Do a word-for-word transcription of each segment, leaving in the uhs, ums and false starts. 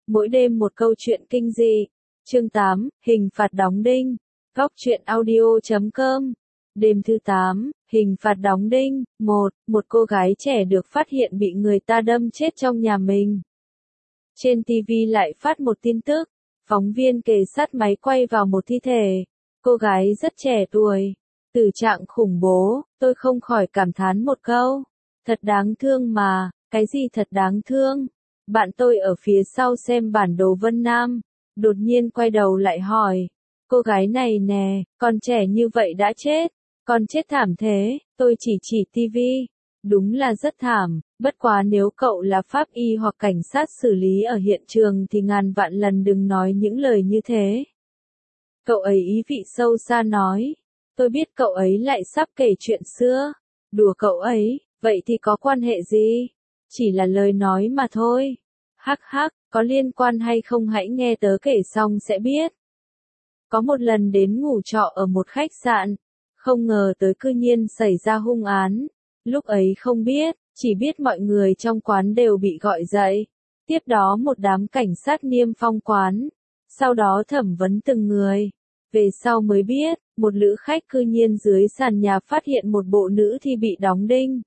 Mỗi đêm một câu chuyện kinh dị. Chương tám, hình phạt đóng đinh. Góc truyện audio chấm com. Đêm thứ tám, hình phạt đóng đinh. một. Một cô gái trẻ được phát hiện bị người ta đâm chết trong nhà mình. Trên ti vi lại phát một tin tức. Phóng viên kề sát máy quay vào một thi thể. Cô gái rất trẻ tuổi. Tử trạng khủng bố, tôi không khỏi cảm thán một câu. Thật đáng thương mà, cái gì thật đáng thương? Bạn tôi ở phía sau xem bản đồ Vân Nam, đột nhiên quay đầu lại hỏi. Cô gái này nè, còn trẻ như vậy đã chết, còn chết thảm thế, tôi chỉ chỉ ti vi. Đúng là rất thảm, bất quá nếu cậu là pháp y hoặc cảnh sát xử lý ở hiện trường thì ngàn vạn lần đừng nói những lời như thế. Cậu ấy ý vị sâu xa nói. Tôi biết cậu ấy lại sắp kể chuyện xưa. Đùa cậu ấy, vậy thì có quan hệ gì? Chỉ là lời nói mà thôi. Hắc hắc, có liên quan hay không hãy nghe tớ kể xong sẽ biết. Có một lần đến ngủ trọ ở một khách sạn, không ngờ tới cư nhiên xảy ra hung án. Lúc ấy không biết, chỉ biết mọi người trong quán đều bị gọi dậy. Tiếp đó một đám cảnh sát niêm phong quán. Sau đó thẩm vấn từng người. Về sau mới biết, một lữ khách cư nhiên dưới sàn nhà phát hiện một bộ nữ thi bị đóng đinh.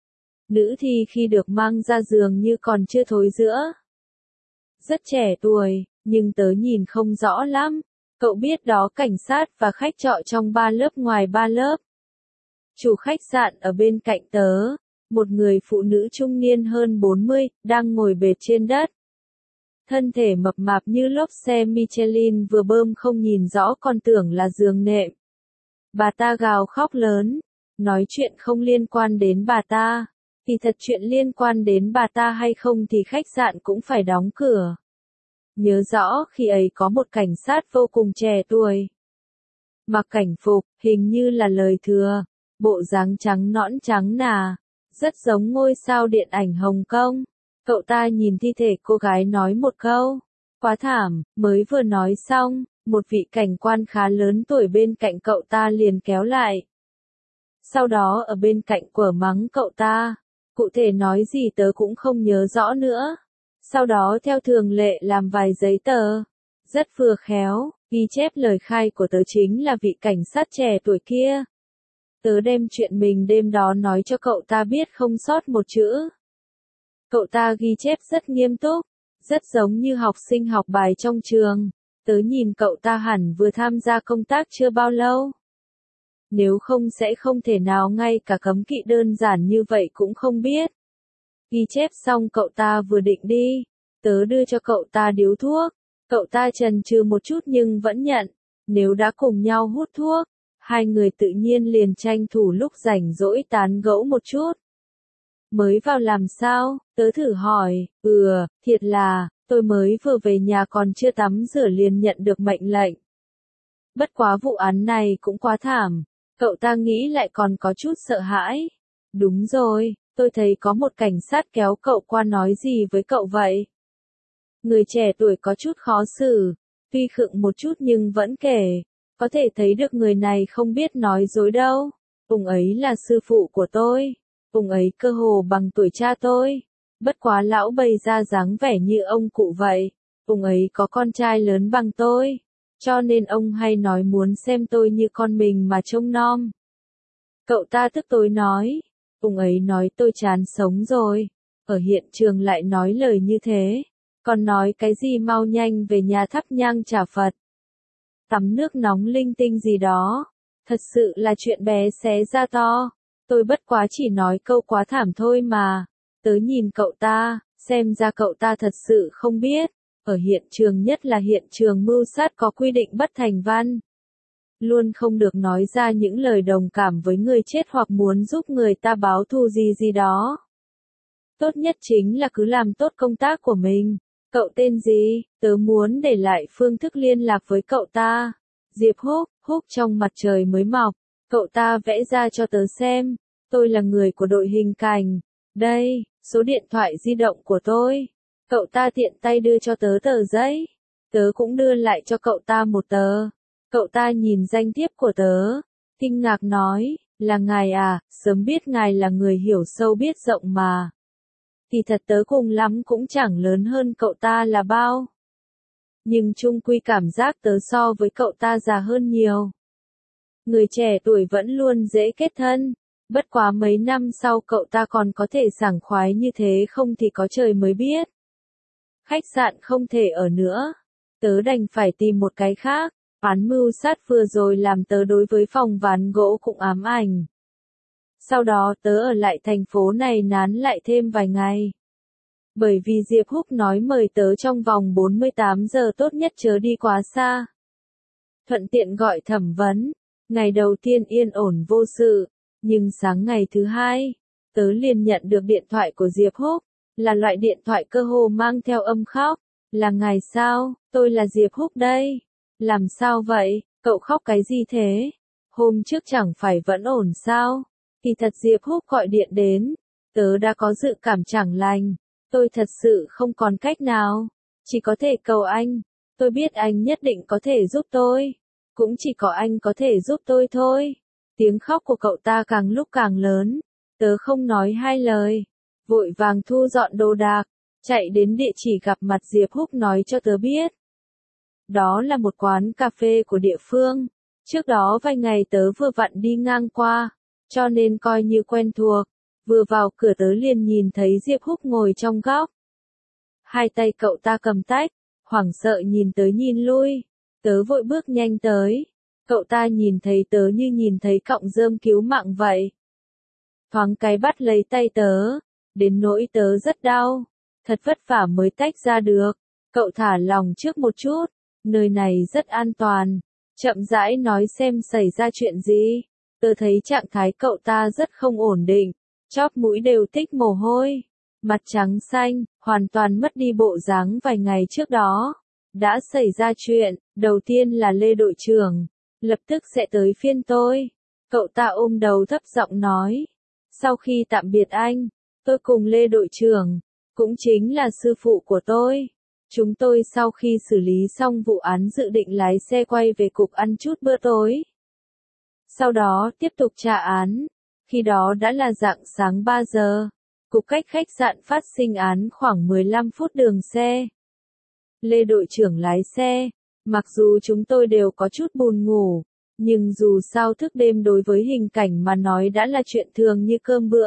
Nữ thi khi được mang ra giường như còn chưa thối rữa. Rất trẻ tuổi, nhưng tớ nhìn không rõ lắm. Cậu biết đó cảnh sát và khách trọ trong ba lớp ngoài ba lớp. Chủ khách sạn ở bên cạnh tớ, một người phụ nữ trung niên hơn bốn mươi, đang ngồi bệt trên đất. Thân thể mập mạp như lốp xe Michelin vừa bơm không nhìn rõ còn tưởng là giường nệm. Bà ta gào khóc lớn, nói chuyện không liên quan đến bà ta. Thì thật chuyện liên quan đến bà ta hay không thì khách sạn cũng phải đóng cửa. Nhớ rõ khi ấy có một cảnh sát vô cùng trẻ tuổi. Mặc cảnh phục, hình như là lời thừa, bộ dáng trắng nõn trắng nà, rất giống ngôi sao điện ảnh Hồng Kông. Cậu ta nhìn thi thể cô gái nói một câu, quá thảm, mới vừa nói xong, một vị cảnh quan khá lớn tuổi bên cạnh cậu ta liền kéo lại. Sau đó ở bên cạnh quở mắng cậu ta, cụ thể nói gì tớ cũng không nhớ rõ nữa. Sau đó theo thường lệ làm vài giấy tờ, rất vừa khéo, ghi chép lời khai của tớ chính là vị cảnh sát trẻ tuổi kia. Tớ đem chuyện mình đêm đó nói cho cậu ta biết không sót một chữ. Cậu ta ghi chép rất nghiêm túc, rất giống như học sinh học bài trong trường. Tớ nhìn cậu ta hẳn vừa tham gia công tác chưa bao lâu. Nếu không sẽ không thể nào ngay cả cấm kỵ đơn giản như vậy cũng không biết. Ghi chép xong cậu ta vừa định đi, tớ đưa cho cậu ta điếu thuốc. Cậu ta chần chừ một chút nhưng vẫn nhận. Nếu đã cùng nhau hút thuốc, hai người tự nhiên liền tranh thủ lúc rảnh rỗi tán gẫu một chút. Mới vào làm sao? Tớ thử hỏi. Ừ, thiệt là, tôi mới vừa về nhà còn chưa tắm rửa liền nhận được mệnh lệnh. Bất quá vụ án này cũng quá thảm. Cậu ta nghĩ lại còn có chút sợ hãi. Đúng rồi, tôi thấy có một cảnh sát kéo cậu qua nói gì với cậu vậy? Người trẻ tuổi có chút khó xử, tuy khựng một chút nhưng vẫn kể. Có thể thấy được người này không biết nói dối đâu. Ông ấy là sư phụ của tôi. Ông ấy cơ hồ bằng tuổi cha tôi. Bất quá lão bày ra dáng vẻ như ông cụ vậy. Ông ấy có con trai lớn bằng tôi. Cho nên ông hay nói muốn xem tôi như con mình mà trông nom. Cậu ta tức tối nói. Ông ấy nói tôi chán sống rồi. Ở hiện trường lại nói lời như thế. Còn nói cái gì mau nhanh về nhà thắp nhang trả Phật. Tắm nước nóng linh tinh gì đó. Thật sự là chuyện bé xé ra to. Tôi bất quá chỉ nói câu quá thảm thôi mà. Tớ nhìn cậu ta, xem ra cậu ta thật sự không biết. Ở hiện trường nhất là hiện trường mưu sát có quy định bất thành văn. Luôn không được nói ra những lời đồng cảm với người chết hoặc muốn giúp người ta báo thù gì gì đó. Tốt nhất chính là cứ làm tốt công tác của mình. Cậu tên gì? Tớ muốn để lại phương thức liên lạc với cậu ta. Diệp Húc, Húc trong mặt trời mới mọc. Cậu ta vẽ ra cho tớ xem. Tôi là người của đội hình cảnh. Đây, số điện thoại di động của tôi. Cậu ta tiện tay đưa cho tớ tờ giấy. Tớ cũng đưa lại cho cậu ta một tờ. Cậu ta nhìn danh thiếp của tớ. Kinh ngạc nói, là ngài à, sớm biết ngài là người hiểu sâu biết rộng mà. Thì thật tớ cùng lắm cũng chẳng lớn hơn cậu ta là bao. nhưng chung quy cảm giác tớ so với cậu ta già hơn nhiều. Người trẻ tuổi vẫn luôn dễ kết thân, bất quá mấy năm sau cậu ta còn có thể sảng khoái như thế không thì có trời mới biết. Khách sạn không thể ở nữa, tớ đành phải tìm một cái khác, án mưu sát vừa rồi làm tớ đối với phòng ván gỗ cũng ám ảnh. Sau đó tớ ở lại thành phố này nán lại thêm vài ngày. Bởi vì Diệp Húc nói mời tớ trong vòng bốn mươi tám giờ tốt nhất chớ đi quá xa. Thuận tiện gọi thẩm vấn, ngày đầu tiên yên ổn vô sự, nhưng sáng ngày thứ hai, tớ liền nhận được điện thoại của Diệp Húc, là loại điện thoại cơ hồ mang theo âm khóc. Là ngài sao, tôi là Diệp Húc đây. Làm sao vậy, cậu khóc cái gì thế? Hôm trước chẳng phải vẫn ổn sao? Thì thật Diệp Húc gọi điện đến, tớ đã có dự cảm chẳng lành, tôi thật sự không còn cách nào, chỉ có thể cầu anh, tôi biết anh nhất định có thể giúp tôi, cũng chỉ có anh có thể giúp tôi thôi. Tiếng khóc của cậu ta càng lúc càng lớn, tớ không nói hai lời, vội vàng thu dọn đồ đạc, chạy đến địa chỉ gặp mặt Diệp Húc nói cho tớ biết. Đó là một quán cà phê của địa phương, trước đó vài ngày tớ vừa vặn đi ngang qua, cho nên coi như quen thuộc, vừa vào cửa tớ liền nhìn thấy Diệp Húc ngồi trong góc. Hai tay cậu ta cầm tách, hoảng sợ nhìn tới nhìn lui, tớ vội bước nhanh tới, cậu ta nhìn thấy tớ như nhìn thấy cọng rơm cứu mạng vậy. Thoáng cái bắt lấy tay tớ, đến nỗi tớ rất đau, thật vất vả mới tách ra được, cậu thả lòng trước một chút, nơi này rất an toàn, chậm rãi nói xem xảy ra chuyện gì. Tớ thấy trạng thái cậu ta rất không ổn định, chóp mũi đều tích mồ hôi, mặt trắng xanh, hoàn toàn mất đi bộ dáng vài ngày trước đó. Đã xảy ra chuyện, đầu tiên là Lê đội trưởng, lập tức sẽ tới phiên tôi. Cậu ta ôm đầu thấp giọng nói. Sau khi tạm biệt anh, tôi cùng Lê đội trưởng, cũng chính là sư phụ của tôi. Chúng tôi sau khi xử lý xong vụ án dự định lái xe quay về cục ăn chút bữa tối. Sau đó tiếp tục tra án, khi đó đã là rạng sáng ba giờ, cục cách khách sạn phát sinh án khoảng mười lăm phút đường xe. Lê đội trưởng lái xe, mặc dù chúng tôi đều có chút buồn ngủ, nhưng dù sao thức đêm đối với hình cảnh mà nói đã là chuyện thường như cơm bữa.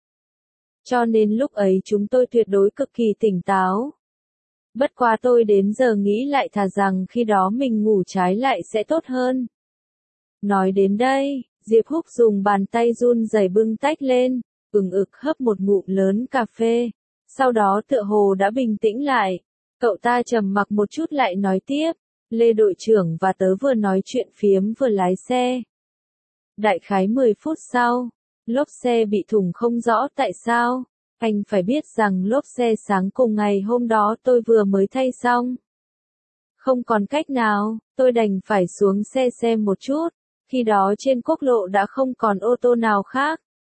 Cho nên lúc ấy chúng tôi tuyệt đối cực kỳ tỉnh táo. Bất quá tôi đến giờ nghĩ lại thà rằng khi đó mình ngủ trái lại sẽ tốt hơn. Nói đến đây, Diệp Húc dùng bàn tay run rẩy bưng tách lên, ừng ực hấp một ngụm lớn cà phê, sau đó tựa hồ đã bình tĩnh lại. Cậu ta trầm mặc một chút lại nói tiếp, Lê đội trưởng và tớ vừa nói chuyện phiếm vừa lái xe. Đại khái mười phút sau, lốp xe bị thủng không rõ tại sao, anh phải biết rằng lốp xe sáng cùng ngày hôm đó tôi vừa mới thay xong. Không còn cách nào, tôi đành phải xuống xe xem một chút. Khi đó trên quốc lộ đã không còn ô tô nào khác.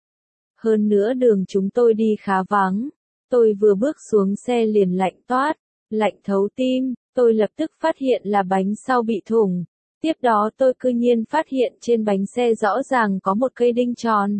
Hơn nữa đường chúng tôi đi khá vắng. Tôi vừa bước xuống xe liền lạnh toát, lạnh thấu tim, tôi lập tức phát hiện là bánh sau bị thủng. Tiếp đó tôi cư nhiên phát hiện trên bánh xe rõ ràng có một cây đinh tròn.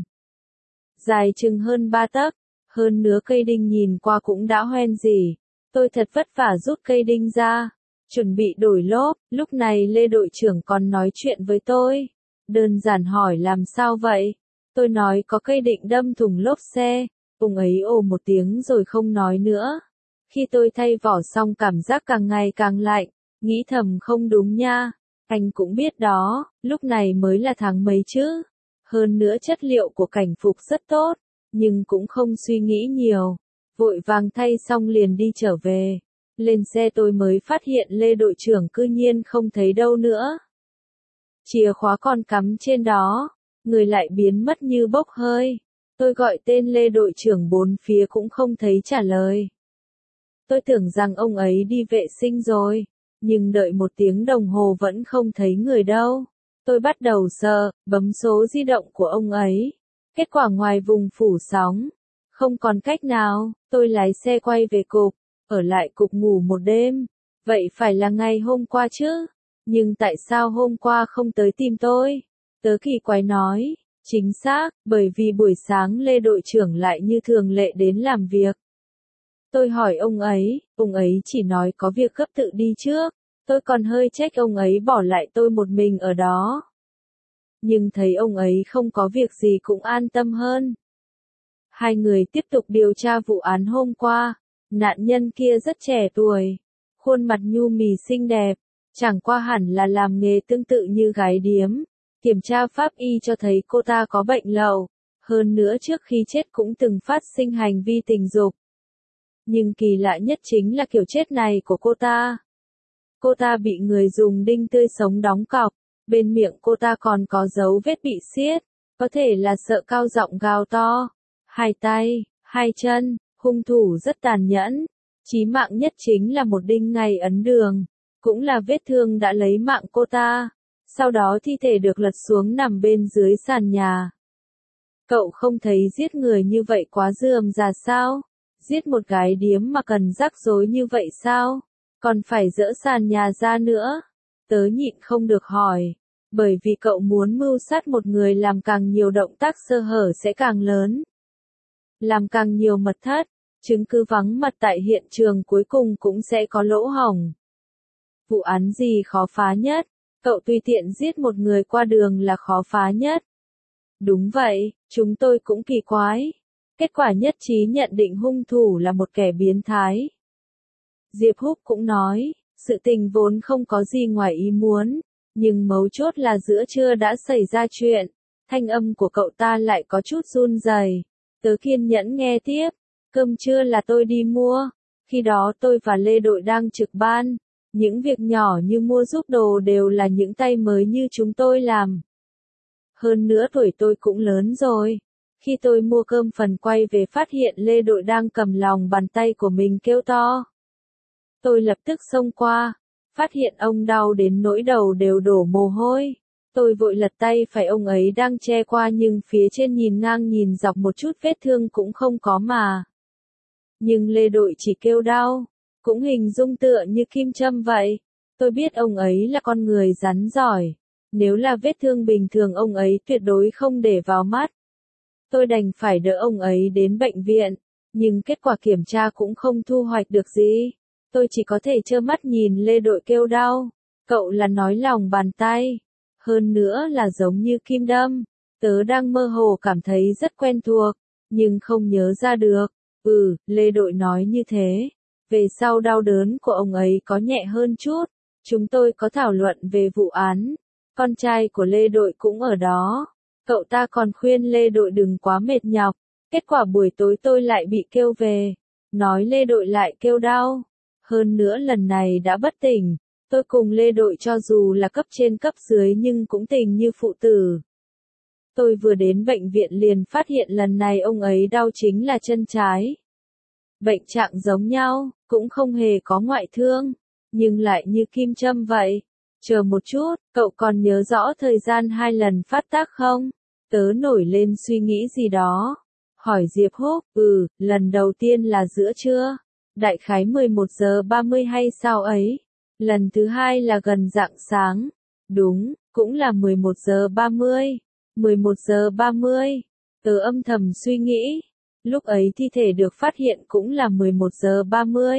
Dài chừng hơn ba tấc, hơn nữa cây đinh nhìn qua cũng đã hoen rỉ. Tôi thật vất vả rút cây đinh ra, chuẩn bị đổi lốp, lúc này Lê đội trưởng còn nói chuyện với tôi. Đơn giản hỏi làm sao vậy? Tôi nói có cây định đâm thủng lốp xe, ông ấy ồ một tiếng rồi không nói nữa. Khi tôi thay vỏ xong cảm giác càng ngày càng lạnh, nghĩ thầm không đúng nha, anh cũng biết đó, lúc này mới là tháng mấy chứ. Hơn nữa chất liệu của cảnh phục rất tốt, nhưng cũng không suy nghĩ nhiều, vội vàng thay xong liền đi trở về. Lên xe tôi mới phát hiện Lê đội trưởng cư nhiên không thấy đâu nữa. Chìa khóa còn cắm trên đó, người lại biến mất như bốc hơi. Tôi gọi tên Lê đội trưởng bốn phía cũng không thấy trả lời. Tôi tưởng rằng ông ấy đi vệ sinh rồi, nhưng đợi một tiếng đồng hồ vẫn không thấy người đâu. Tôi bắt đầu sợ, bấm số di động của ông ấy. Kết quả ngoài vùng phủ sóng. Không còn cách nào, tôi lái xe quay về cục, ở lại cục ngủ một đêm. Vậy phải là ngày hôm qua chứ? Nhưng tại sao hôm qua không tới tìm tôi? Tớ kỳ quái nói, chính xác, bởi vì buổi sáng Lê đội trưởng lại như thường lệ đến làm việc. Tôi hỏi ông ấy, ông ấy chỉ nói có việc gấp tự đi trước, Tôi còn hơi trách ông ấy bỏ lại tôi một mình ở đó. Nhưng thấy ông ấy không có việc gì cũng an tâm hơn. Hai người tiếp tục điều tra vụ án hôm qua. Nạn nhân kia rất trẻ tuổi, khuôn mặt nhu mì xinh đẹp, chẳng qua hẳn là làm nghề tương tự như gái điếm. Kiểm tra pháp y cho thấy cô ta có bệnh lậu, hơn nữa trước khi chết cũng từng phát sinh hành vi tình dục. Nhưng kỳ lạ nhất chính là kiểu chết này của cô ta. Cô ta bị người dùng đinh tươi sống đóng cọc, bên miệng cô ta còn có dấu vết bị xiết, có thể là sợ cao giọng gào to. Hai tay, hai chân, hung thủ rất tàn nhẫn. Chí mạng nhất chính là một đinh ngay ấn đường, cũng là vết thương đã lấy mạng cô ta. Sau đó thi thể được lật xuống nằm bên dưới sàn nhà. Cậu không thấy giết người như vậy quá rườm rà sao? Giết một gái điếm mà cần rắc rối như vậy sao? Còn phải dỡ sàn nhà ra nữa. Tớ nhịn không được hỏi. Bởi vì cậu muốn mưu sát một người làm càng nhiều động tác sơ hở sẽ càng lớn. Làm càng nhiều mật thất, chứng cứ vắng mặt tại hiện trường cuối cùng cũng sẽ có lỗ hổng. Vụ án gì khó phá nhất? Cậu tùy tiện giết một người qua đường là khó phá nhất. Đúng vậy, chúng tôi cũng kỳ quái. Kết quả nhất trí nhận định hung thủ là một kẻ biến thái. Diệp Húc cũng nói, sự tình vốn không có gì ngoài ý muốn, nhưng mấu chốt là giữa trưa đã xảy ra chuyện. Thanh âm của cậu ta lại có chút run rẩy. Tớ kiên nhẫn nghe tiếp. Cơm trưa là tôi đi mua. Khi đó tôi và Lê Đội đang trực ban. Những việc nhỏ như mua giúp đồ đều là những tay mới như chúng tôi làm. Hơn nữa tuổi tôi cũng lớn rồi. Khi tôi mua cơm phần quay về phát hiện Lê Đội đang cầm lòng bàn tay của mình kêu to. Tôi lập tức xông qua, phát hiện ông đau đến nỗi đầu đều đổ mồ hôi. Tôi vội lật tay phải ông ấy đang che qua nhưng phía trên nhìn ngang nhìn dọc một chút vết thương cũng không có mà. Nhưng Lê Đội chỉ kêu đau, cũng hình dung tựa như kim châm vậy. Tôi biết ông ấy là con người rắn giỏi. Nếu là vết thương bình thường ông ấy tuyệt đối không để vào mắt. Tôi đành phải đỡ ông ấy đến bệnh viện, nhưng kết quả kiểm tra cũng không thu hoạch được gì. Tôi chỉ có thể trơ mắt nhìn Lê Đội kêu đau. Cậu là nói lòng bàn tay. Hơn nữa là giống như kim đâm. Tớ đang mơ hồ cảm thấy rất quen thuộc, nhưng không nhớ ra được. Ừ, Lê Đội nói như thế. Về sau đau đớn của ông ấy có nhẹ hơn chút. Chúng tôi có thảo luận về vụ án. Con trai của Lê Đội cũng ở đó. Cậu ta còn khuyên Lê Đội đừng quá mệt nhọc. Kết quả buổi tối tôi lại bị kêu về. Nói Lê Đội lại kêu đau. Hơn nữa lần này đã bất tỉnh. Tôi cùng Lê Đội cho dù là cấp trên cấp dưới nhưng cũng tình như phụ tử. Tôi vừa đến bệnh viện liền phát hiện lần này ông ấy đau chính là chân trái. Bệnh trạng giống nhau, cũng không hề có ngoại thương, nhưng lại như kim châm vậy. Chờ một chút, cậu còn nhớ rõ thời gian hai lần phát tác không? Tớ nổi lên suy nghĩ gì đó. Hỏi Diệp Húc, ừ, lần đầu tiên là giữa trưa. Đại khái mười một giờ ba mươi hay sao ấy. Lần thứ hai là gần rạng sáng. Đúng, cũng là mười một giờ ba mươi. mười một giờ ba mươi. Tớ âm thầm suy nghĩ. Lúc ấy thi thể được phát hiện cũng là mười một giờ ba mươi.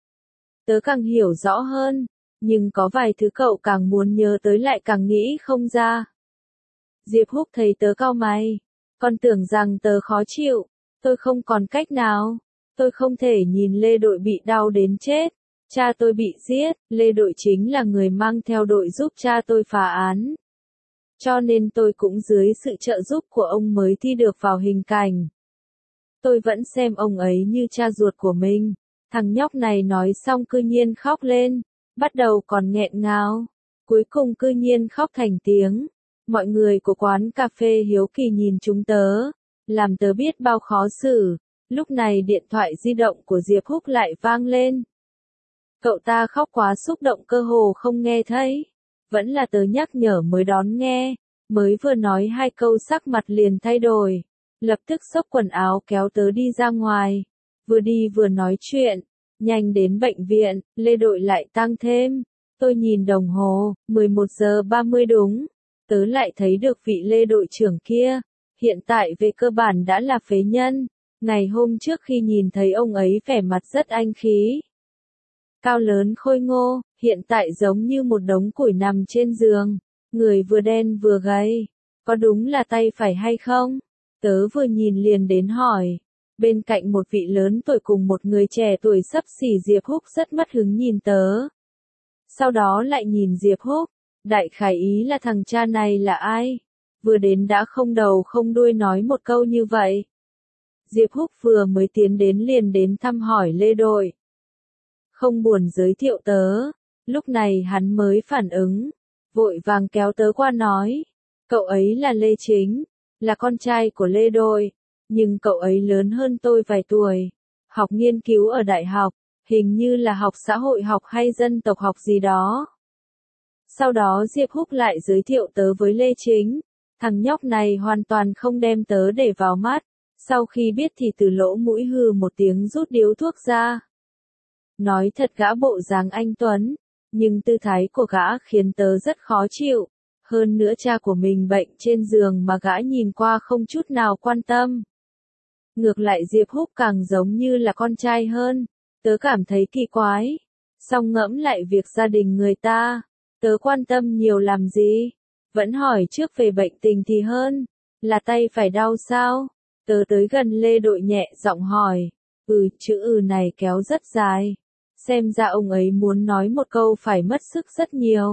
Tớ càng hiểu rõ hơn, nhưng có vài thứ cậu càng muốn nhớ tới lại càng nghĩ không ra. Diệp Húc thấy tớ cau mày. Còn tưởng rằng tớ khó chịu. Tôi không còn cách nào. Tôi không thể nhìn Lê Đội bị đau đến chết. Cha tôi bị giết, Lê Đội chính là người mang theo đội giúp cha tôi phá án. Cho nên tôi cũng dưới sự trợ giúp của ông mới thi được vào hình cảnh. Tôi vẫn xem ông ấy như cha ruột của mình. Thằng nhóc này nói xong cư nhiên khóc lên. Bắt đầu còn nghẹn ngào. Cuối cùng cư nhiên khóc thành tiếng. Mọi người của quán cà phê hiếu kỳ nhìn chúng tớ. Làm tớ biết bao khó xử. Lúc này điện thoại di động của Diệp Húc lại vang lên. Cậu ta khóc quá xúc động cơ hồ không nghe thấy. Vẫn là tớ nhắc nhở mới đón nghe. Mới vừa nói hai câu sắc mặt liền thay đổi. Lập tức xốc quần áo kéo tớ đi ra ngoài. Vừa đi vừa nói chuyện. Nhanh đến bệnh viện, Lê Đội lại tăng thêm. Tôi nhìn đồng hồ, mười một giờ ba mươi đúng. Tớ lại thấy được vị Lê Đội trưởng kia. Hiện tại về cơ bản đã là phế nhân. Ngày hôm trước khi nhìn thấy ông ấy vẻ mặt rất anh khí. cao lớn khôi ngô, hiện tại giống như một đống củi nằm trên giường, người vừa đen vừa gầy, có đúng là tay phải hay không? Tớ vừa nhìn liền đến hỏi. Bên cạnh một vị lớn tuổi cùng một người trẻ tuổi xấp xỉ Diệp Húc rất mất hứng nhìn tớ. Sau đó lại nhìn Diệp Húc, đại khái ý là thằng cha này là ai? Vừa đến đã không đầu không đuôi nói một câu như vậy. Diệp Húc vừa mới tiến đến liền đến thăm hỏi Lê Đội. Không buồn giới thiệu tớ, lúc này hắn mới phản ứng, vội vàng kéo tớ qua nói, cậu ấy là Lê Chính, là con trai của Lê Đội, nhưng cậu ấy lớn hơn tôi vài tuổi, học nghiên cứu ở đại học, hình như là học xã hội học hay dân tộc học gì đó. Sau đó Diệp Húc lại giới thiệu tớ với Lê Chính, thằng nhóc này hoàn toàn không đem tớ để vào mắt, sau khi biết thì từ lỗ mũi hừ một tiếng rút điếu thuốc ra. Nói thật gã bộ dáng anh Tuấn, nhưng tư thái của gã khiến tớ rất khó chịu, hơn nữa cha của mình bệnh trên giường mà gã nhìn qua không chút nào quan tâm. Ngược lại Diệp Húc càng giống như là con trai hơn, tớ cảm thấy kỳ quái, song ngẫm lại việc gia đình người ta, tớ quan tâm nhiều làm gì, vẫn hỏi trước về bệnh tình thì hơn, là tay phải đau sao? Tớ tới gần Lê Đội nhẹ giọng hỏi, ừ chữ ừ này kéo rất dài, xem ra ông ấy muốn nói một câu phải mất sức rất nhiều.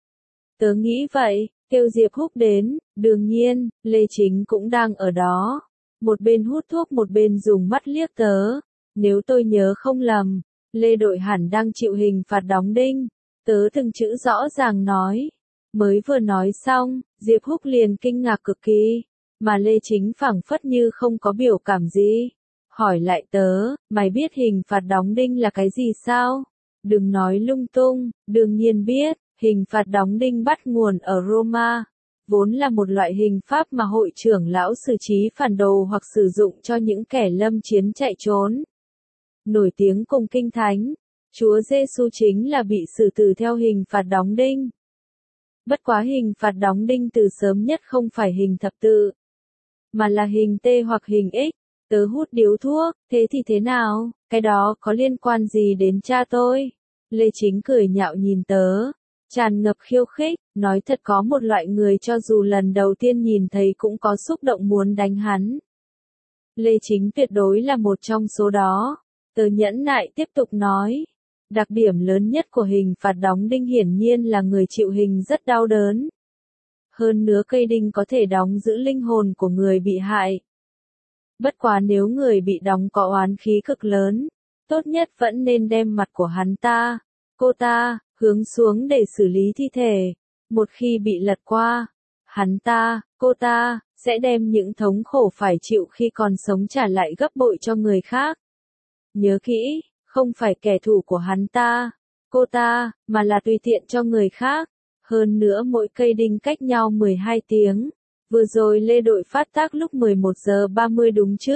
Tớ nghĩ vậy, kêu Diệp Húc đến, đương nhiên, Lê Chính cũng đang ở đó. Một bên hút thuốc một bên dùng mắt liếc tớ, nếu tôi nhớ không lầm, Lê Đội hẳn đang chịu hình phạt đóng đinh, tớ từng chữ rõ ràng nói. Mới vừa nói xong, Diệp Húc liền kinh ngạc cực kỳ, mà Lê Chính phảng phất như không có biểu cảm gì. Hỏi lại tớ, mày biết hình phạt đóng đinh là cái gì sao? Đừng nói lung tung, đương nhiên biết, hình phạt đóng đinh bắt nguồn ở Roma, vốn là một loại hình pháp mà hội trưởng lão xử trí phản đồ hoặc sử dụng cho những kẻ lâm chiến chạy trốn. Nổi tiếng cùng kinh thánh, Chúa Giêsu chính là bị xử tử theo hình phạt đóng đinh. Bất quá hình phạt đóng đinh từ sớm nhất không phải hình thập tự, mà là hình T hoặc hình X. Tớ hút điếu thuốc, thế thì thế nào, cái đó có liên quan gì đến cha tôi? Lê Chính cười nhạo nhìn tớ, tràn ngập khiêu khích, nói thật có một loại người cho dù lần đầu tiên nhìn thấy cũng có xúc động muốn đánh hắn. Lê Chính tuyệt đối là một trong số đó. Tớ nhẫn nại tiếp tục nói, đặc điểm lớn nhất của hình phạt đóng đinh hiển nhiên là người chịu hình rất đau đớn. Hơn nữa cây đinh có thể đóng giữ linh hồn của người bị hại. Bất quá nếu người bị đóng có oán khí cực lớn, tốt nhất vẫn nên đem mặt của hắn ta, cô ta, hướng xuống để xử lý thi thể. Một khi bị lật qua, hắn ta, cô ta, sẽ đem những thống khổ phải chịu khi còn sống trả lại gấp bội cho người khác. Nhớ kỹ, không phải kẻ thù của hắn ta, cô ta, mà là tùy tiện cho người khác. Hơn nữa mỗi cây đinh cách nhau mười hai tiếng. Vừa rồi Lê Đội phát tác lúc mười một giờ ba mươi đúng chứ?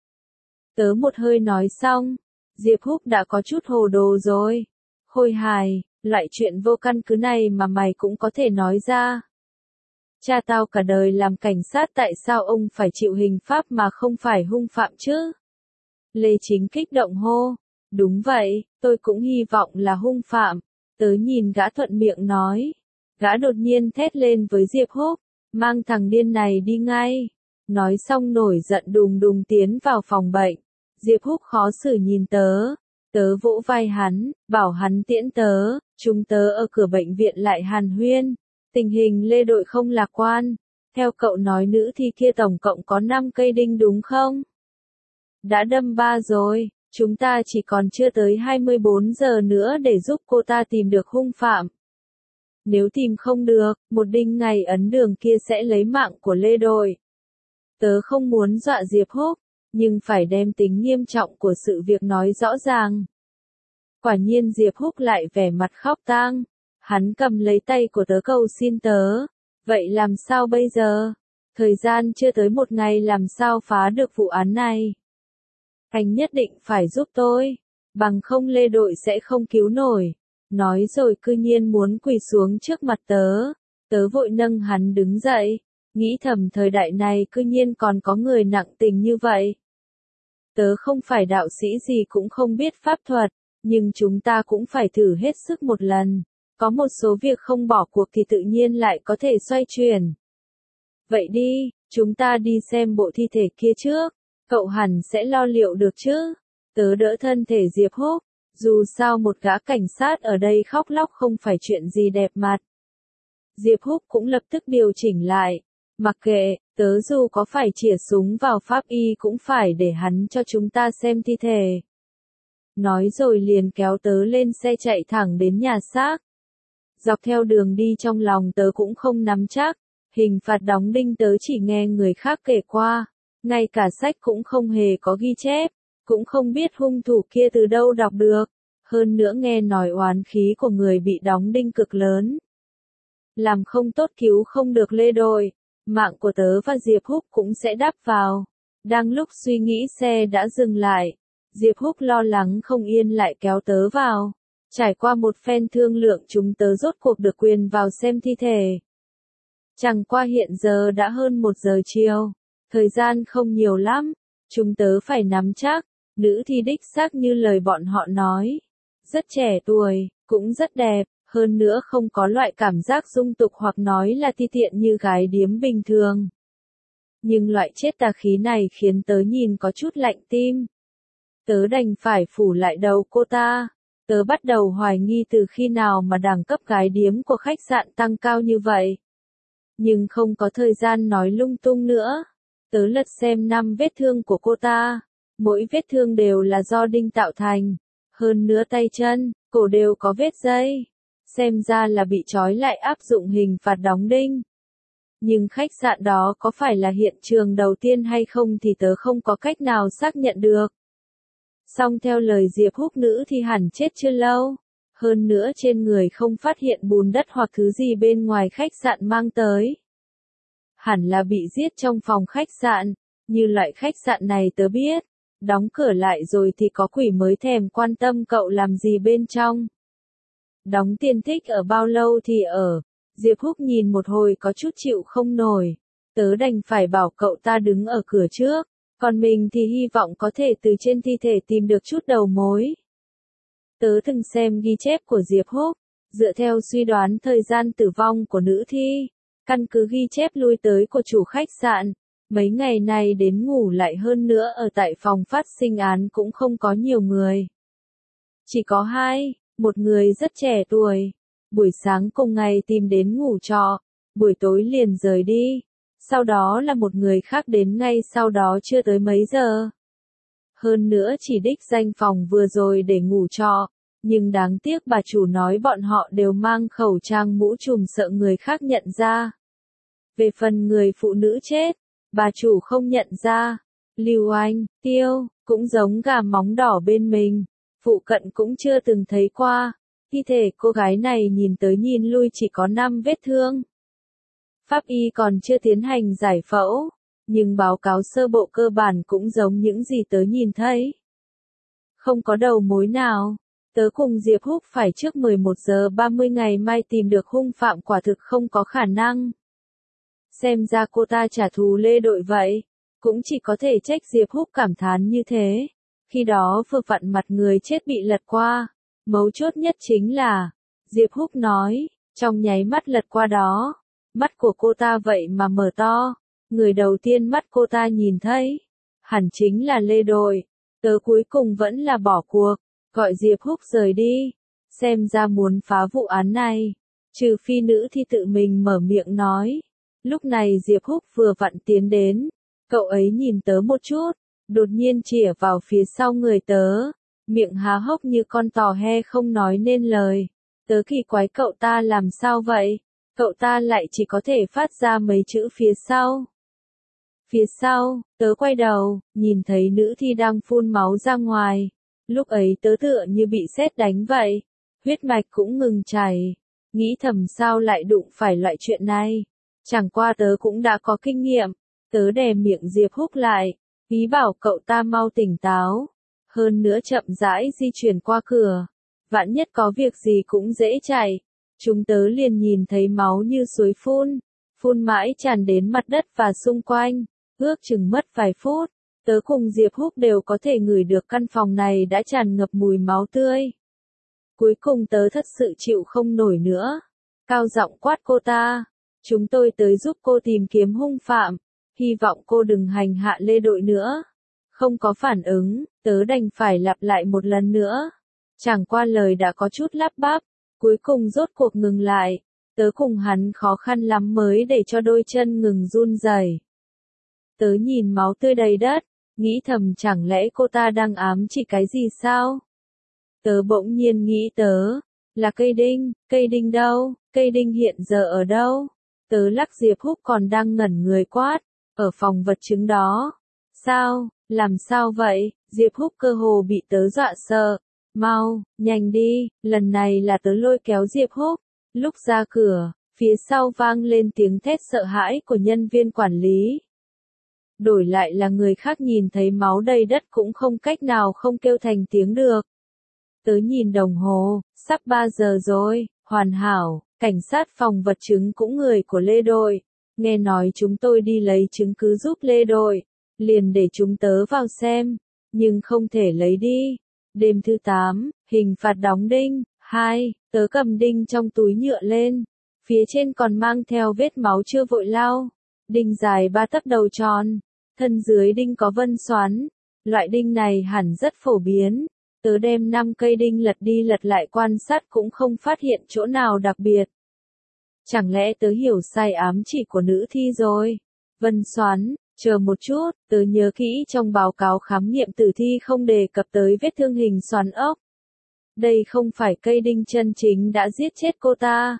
Tớ một hơi nói xong, Diệp Húc đã có chút hồ đồ rồi. Khôi hài, loại chuyện vô căn cứ này mà mày cũng có thể nói ra. Cha tao cả đời làm cảnh sát tại sao ông phải chịu hình pháp mà không phải hung phạm chứ? Lê Chính kích động hô. Đúng vậy, tôi cũng hy vọng là hung phạm. Tớ nhìn gã thuận miệng nói. Gã đột nhiên thét lên với Diệp Húc. Mang thằng điên này đi ngay. Nói xong nổi giận đùng đùng tiến vào phòng bệnh. Diệp Húc khó xử nhìn tớ. Tớ vỗ vai hắn, bảo hắn tiễn tớ. Chúng tớ ở cửa bệnh viện lại hàn huyên. Tình hình Lê Đội không lạc quan. Theo cậu nói nữ thi kia tổng cộng có năm cây đinh đúng không? Đã đâm ba rồi. Chúng ta chỉ còn chưa tới hai mươi bốn giờ nữa để giúp cô ta tìm được hung phạm. Nếu tìm không được, một đinh ngày ấn đường kia sẽ lấy mạng của Lê Đội. Tớ không muốn dọa Diệp Húc, nhưng phải đem tính nghiêm trọng của sự việc nói rõ ràng. Quả nhiên Diệp Húc lại vẻ mặt khóc tang. Hắn cầm lấy tay của tớ cầu xin tớ. Vậy làm sao bây giờ? Thời gian chưa tới một ngày làm sao phá được vụ án này? Anh nhất định phải giúp tôi, bằng không Lê Đội sẽ không cứu nổi. Nói rồi cư nhiên muốn quỳ xuống trước mặt tớ. Tớ vội nâng hắn đứng dậy. Nghĩ thầm thời đại này cư nhiên còn có người nặng tình như vậy. Tớ không phải đạo sĩ gì cũng không biết pháp thuật. nhưng chúng ta cũng phải thử hết sức một lần. Có một số việc không bỏ cuộc thì tự nhiên lại có thể xoay chuyển. Vậy đi, chúng ta đi xem bộ thi thể kia trước, cậu hẳn sẽ lo liệu được chứ. Tớ đỡ thân thể Diệp Húc, dù sao một gã cảnh sát ở đây khóc lóc không phải chuyện gì đẹp mặt. Diệp Húc cũng lập tức điều chỉnh lại, mặc kệ, tớ dù có phải chĩa súng vào pháp y cũng phải để hắn cho chúng ta xem thi thể. Nói rồi liền kéo tớ lên xe chạy thẳng đến nhà xác. Dọc theo đường đi trong lòng tớ cũng không nắm chắc, hình phạt đóng đinh tớ chỉ nghe người khác kể qua, ngay cả sách cũng không hề có ghi chép, cũng không biết hung thủ kia từ đâu đọc được, hơn nữa nghe nói oán khí của người bị đóng đinh cực lớn. Làm không tốt cứu không được lê đồi, mạng của tớ và Diệp Húc cũng sẽ đắp vào. Đang lúc suy nghĩ xe đã dừng lại, Diệp Húc lo lắng không yên lại kéo tớ vào. Trải qua một phen thương lượng chúng tớ rốt cuộc được quyền vào xem thi thể. Chẳng qua hiện giờ đã hơn một giờ chiều, thời gian không nhiều lắm, chúng tớ phải nắm chắc, nữ thi đích xác như lời bọn họ nói. Rất trẻ tuổi, cũng rất đẹp, hơn nữa không có loại cảm giác dung tục hoặc nói là ti tiện như gái điếm bình thường. Nhưng loại chết tà khí này khiến tớ nhìn có chút lạnh tim. Tớ đành phải phủ lại đầu cô ta. Tớ bắt đầu hoài nghi từ khi nào mà đẳng cấp gái điếm của khách sạn tăng cao như vậy. Nhưng không có thời gian nói lung tung nữa. Tớ lật xem năm vết thương của cô ta. Mỗi vết thương đều là do đinh tạo thành. Hơn nữa tay chân, cổ đều có vết dây. Xem ra là bị trói lại áp dụng hình phạt đóng đinh. Nhưng khách sạn đó có phải là hiện trường đầu tiên hay không thì tớ không có cách nào xác nhận được. Song theo lời Diệp Húc nữ thì hẳn chết chưa lâu. Hơn nữa trên người không phát hiện bùn đất hoặc thứ gì bên ngoài khách sạn mang tới. Hẳn là bị giết trong phòng khách sạn. Như loại khách sạn này tớ biết. Đóng cửa lại rồi thì có quỷ mới thèm quan tâm cậu làm gì bên trong. Đóng tiền thích ở bao lâu thì ở. Diệp Húc nhìn một hồi có chút chịu không nổi. Tớ đành phải bảo cậu ta đứng ở cửa trước. Còn mình thì hy vọng có thể từ trên thi thể tìm được chút đầu mối. Tớ từng xem ghi chép của Diệp Húc, dựa theo suy đoán thời gian tử vong của nữ thi, căn cứ ghi chép lui tới của chủ khách sạn, mấy ngày này đến ngủ lại hơn nữa ở tại phòng phát sinh án cũng không có nhiều người. Chỉ có hai, một người rất trẻ tuổi, buổi sáng cùng ngày tìm đến ngủ trọ, buổi tối liền rời đi. Sau đó là một người khác đến ngay sau đó chưa tới mấy giờ. Hơn nữa chỉ đích danh phòng vừa rồi để ngủ trọ, nhưng đáng tiếc bà chủ nói bọn họ đều mang khẩu trang mũ trùm sợ người khác nhận ra. Về phần người phụ nữ chết, bà chủ không nhận ra. Lưu Anh, Tiêu, cũng giống gà móng đỏ bên mình, phụ cận cũng chưa từng thấy qua. Thi thể cô gái này nhìn tới nhìn lui chỉ có năm vết thương. Pháp y còn chưa tiến hành giải phẫu, nhưng báo cáo sơ bộ cơ bản cũng giống những gì tớ nhìn thấy. Không có đầu mối nào, tớ cùng Diệp Húc phải trước mười một giờ ba mươi ngày mai tìm được hung phạm quả thực không có khả năng. Xem ra cô ta trả thù lê đội vậy, cũng chỉ có thể trách Diệp Húc cảm thán như thế. Khi đó vừa vặn mặt người chết bị lật qua, mấu chốt nhất chính là, Diệp Húc nói, trong nháy mắt lật qua đó. Mắt của cô ta vậy mà mở to, người đầu tiên mắt cô ta nhìn thấy, hẳn chính là Lê Đội. Tớ cuối cùng vẫn là bỏ cuộc, gọi Diệp Húc rời đi, xem ra muốn phá vụ án này, trừ phi nữ thì tự mình mở miệng nói. Lúc này Diệp Húc vừa vặn tiến đến, cậu ấy nhìn tớ một chút, đột nhiên chĩa vào phía sau người tớ, miệng há hốc như con tò he không nói nên lời. Tớ kỳ quái cậu ta làm sao vậy? Cậu ta lại chỉ có thể phát ra mấy chữ phía sau. Phía sau, tớ quay đầu, nhìn thấy nữ thi đang phun máu ra ngoài. Lúc ấy tớ tựa như bị sét đánh vậy. Huyết mạch cũng ngừng chảy. Nghĩ thầm sao lại đụng phải loại chuyện này. Chẳng qua tớ cũng đã có kinh nghiệm. Tớ đè miệng Diệp Húc lại. Ý bảo cậu ta mau tỉnh táo. Hơn nữa chậm rãi di chuyển qua cửa. Vạn nhất có việc gì cũng dễ chạy. Chúng tớ liền nhìn thấy máu như suối phun, phun mãi tràn đến mặt đất và xung quanh, ước chừng mất vài phút, Tớ cùng Diệp Húc đều có thể ngửi được căn phòng này đã tràn ngập mùi máu tươi. Cuối cùng tớ thật sự chịu không nổi nữa. Cao giọng quát cô ta. Chúng tôi tới giúp cô tìm kiếm hung phạm. Hy vọng cô đừng hành hạ Lê Đội nữa. Không có phản ứng, tớ đành phải lặp lại một lần nữa. Chẳng qua lời đã có chút lắp bắp. Cuối cùng rốt cuộc ngừng lại. Tớ cùng hắn khó khăn lắm mới để cho đôi chân ngừng run rẩy. Tớ nhìn máu tươi đầy đất, nghĩ thầm chẳng lẽ cô ta đang ám chỉ cái gì sao? Tớ bỗng nhiên nghĩ tớ, là cây đinh, cây đinh đâu, cây đinh hiện giờ ở đâu? Tớ lắc Diệp Húc còn đang ngẩn người quát, ở phòng vật chứng đó. Sao, làm sao vậy? Diệp Húc cơ hồ bị tớ dọa sợ. Mau, nhanh đi, lần này là tớ lôi kéo Diệp Húc. Lúc ra cửa, phía sau vang lên tiếng thét sợ hãi của nhân viên quản lý. Đổi lại là người khác nhìn thấy máu đầy đất cũng không cách nào không kêu thành tiếng được. Tớ nhìn đồng hồ, sắp ba giờ rồi, hoàn hảo, cảnh sát phòng vật chứng cũng người của Lê Đội. Nghe nói chúng tôi đi lấy chứng cứ giúp Lê Đội, liền để chúng tớ vào xem, nhưng không thể lấy đi. Đêm thứ tám, hình phạt đóng đinh. Hai, tớ cầm đinh trong túi nhựa lên. Phía trên còn mang theo vết máu chưa vội lau. Đinh dài ba tấc đầu tròn. Thân dưới đinh có vân xoắn. Loại đinh này hẳn rất phổ biến. Tớ đem năm cây đinh lật đi lật lại quan sát cũng không phát hiện chỗ nào đặc biệt. Chẳng lẽ tớ hiểu sai ám chỉ của nữ thi rồi? Vân xoắn, chờ một chút, tớ nhớ kỹ trong báo cáo khám nghiệm tử thi không đề cập tới vết thương hình xoắn ốc. Đây không phải cây đinh chân chính đã giết chết cô ta.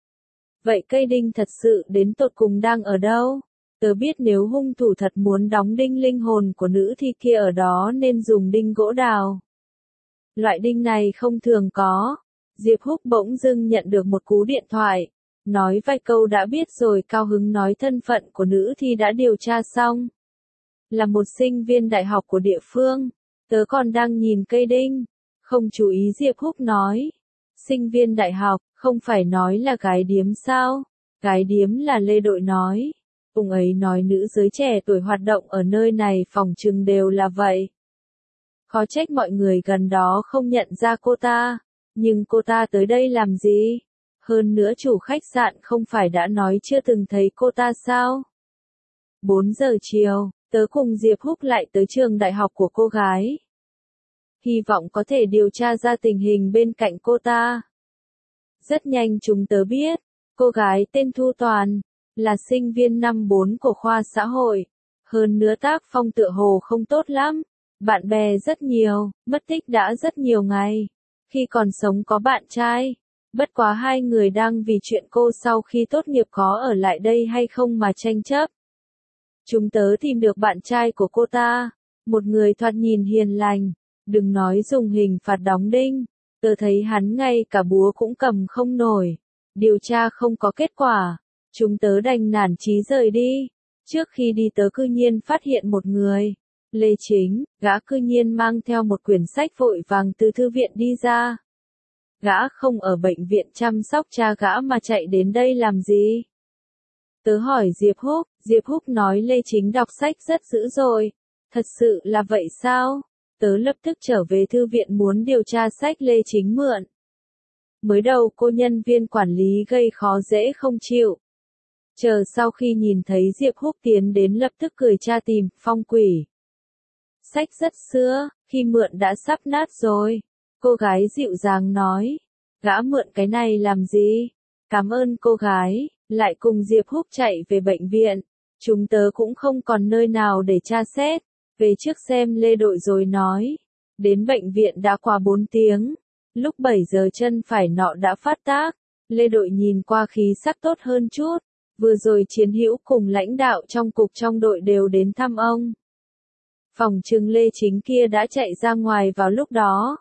Vậy cây đinh thật sự đến tột cùng đang ở đâu? Tớ biết nếu hung thủ thật muốn đóng đinh linh hồn của nữ thi kia ở đó nên dùng đinh gỗ đào. Loại đinh này không thường có. Diệp Húc bỗng dưng nhận được một cú điện thoại. Nói vài câu đã biết rồi, cao hứng nói thân phận của nữ thi đã điều tra xong. Là một sinh viên đại học của địa phương. Tớ còn đang nhìn cây đinh. Không chú ý Diệp Húc nói. Sinh viên đại học, không phải nói là gái điếm sao? Gái điếm là Lê Đội nói. Ông ấy nói nữ giới trẻ tuổi hoạt động ở nơi này phòng chừng đều là vậy. Khó trách mọi người gần đó không nhận ra cô ta. Nhưng cô ta tới đây làm gì? Hơn nữa chủ khách sạn không phải đã nói chưa từng thấy cô ta sao? bốn giờ chiều, tớ cùng Diệp Húc lại tới trường đại học của cô gái. Hy vọng có thể điều tra ra tình hình bên cạnh cô ta. Rất nhanh chúng tớ biết, cô gái tên Thu Toàn, là sinh viên năm bốn của khoa xã hội. Hơn nữa tác phong tựa hồ không tốt lắm, bạn bè rất nhiều, mất tích đã rất nhiều ngày. Khi còn sống có bạn trai, bất quá hai người đang vì chuyện cô sau khi tốt nghiệp có ở lại đây hay không mà tranh chấp. Chúng tớ tìm được bạn trai của cô ta, một người thoạt nhìn hiền lành. Đừng nói dùng hình phạt đóng đinh, tớ thấy hắn ngay cả búa cũng cầm không nổi. Điều tra không có kết quả, chúng tớ đành nản chí rời đi. Trước khi đi tớ cư nhiên phát hiện một người, Lê Chính, gã cư nhiên mang theo một quyển sách vội vàng từ thư viện đi ra. Gã không ở bệnh viện chăm sóc cha gã mà chạy đến đây làm gì? Tớ hỏi Diệp Húc, Diệp Húc nói Lê Chính đọc sách rất dữ rồi. Thật sự là vậy sao? Tớ lập tức trở về thư viện muốn điều tra sách Lê Chính mượn. Mới đầu cô nhân viên quản lý gây khó dễ không chịu. Chờ sau khi nhìn thấy Diệp Húc tiến đến lập tức cười tra tìm, phong quỷ. Sách rất xưa, khi mượn đã sắp nát rồi. Cô gái dịu dàng nói. Gã mượn cái này làm gì? Cảm ơn cô gái, lại cùng Diệp Húc chạy về bệnh viện. Chúng tớ cũng không còn nơi nào để tra xét. Về trước xem Lê Đội rồi nói. Đến bệnh viện đã qua bốn tiếng. Lúc bảy giờ chân phải nọ đã phát tác. Lê Đội nhìn qua khí sắc tốt hơn chút. Vừa rồi chiến hữu cùng lãnh đạo trong cục trong đội đều đến thăm ông. Phòng trừng Lê Chính kia đã chạy ra ngoài vào lúc đó.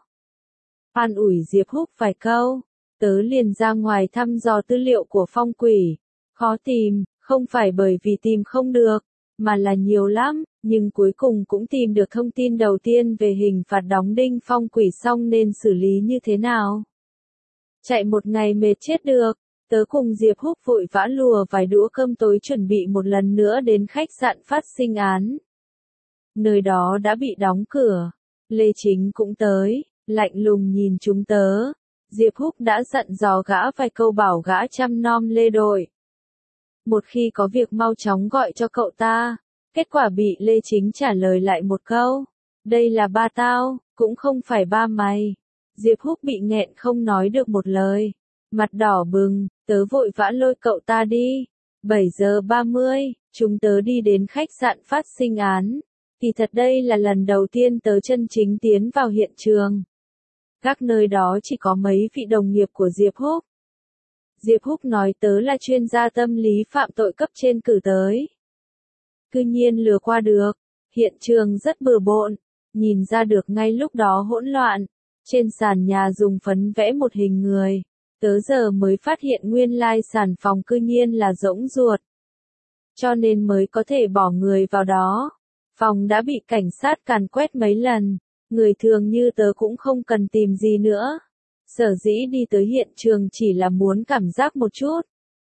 An ủi Diệp Húc vài câu. Tớ liền ra ngoài thăm dò tư liệu của phong quỷ. Khó tìm, không phải bởi vì tìm không được, mà là nhiều lắm, nhưng cuối cùng cũng tìm được thông tin đầu tiên về hình phạt đóng đinh phong quỷ xong nên xử lý như thế nào. Chạy một ngày mệt chết được, tớ cùng Diệp Húc vội vã lùa vài đũa cơm tối chuẩn bị một lần nữa đến khách sạn phát sinh án. nơi đó đã bị đóng cửa. Lê Chính cũng tới, lạnh lùng nhìn chúng tớ. Diệp Húc đã dặn dò gã vài câu bảo gã chăm nom Lê đội. Một khi có việc mau chóng gọi cho cậu ta. Kết quả bị Lê Chính trả lời lại một câu. Đây là ba tao, cũng không phải ba mày. Diệp Húc bị nghẹn không nói được một lời. Mặt đỏ bừng, tớ vội vã lôi cậu ta đi. bảy giờ ba mươi, chúng tớ đi đến khách sạn phát sinh án. Thì thật đây là lần đầu tiên tớ chân chính tiến vào hiện trường. Các nơi đó chỉ có mấy vị đồng nghiệp của Diệp Húc. Diệp Húc nói tớ là chuyên gia tâm lý phạm tội cấp trên cử tới. Cư nhiên lừa qua được. Hiện trường rất bừa bộn. Nhìn ra được ngay lúc đó hỗn loạn. Trên sàn nhà dùng phấn vẽ một hình người. Tớ giờ mới phát hiện nguyên lai sàn phòng cư nhiên là rỗng ruột. Cho nên mới có thể bỏ người vào đó. Phòng đã bị cảnh sát càn quét mấy lần. Người thường như tớ cũng không cần tìm gì nữa. Sở dĩ đi tới hiện trường chỉ là muốn cảm giác một chút.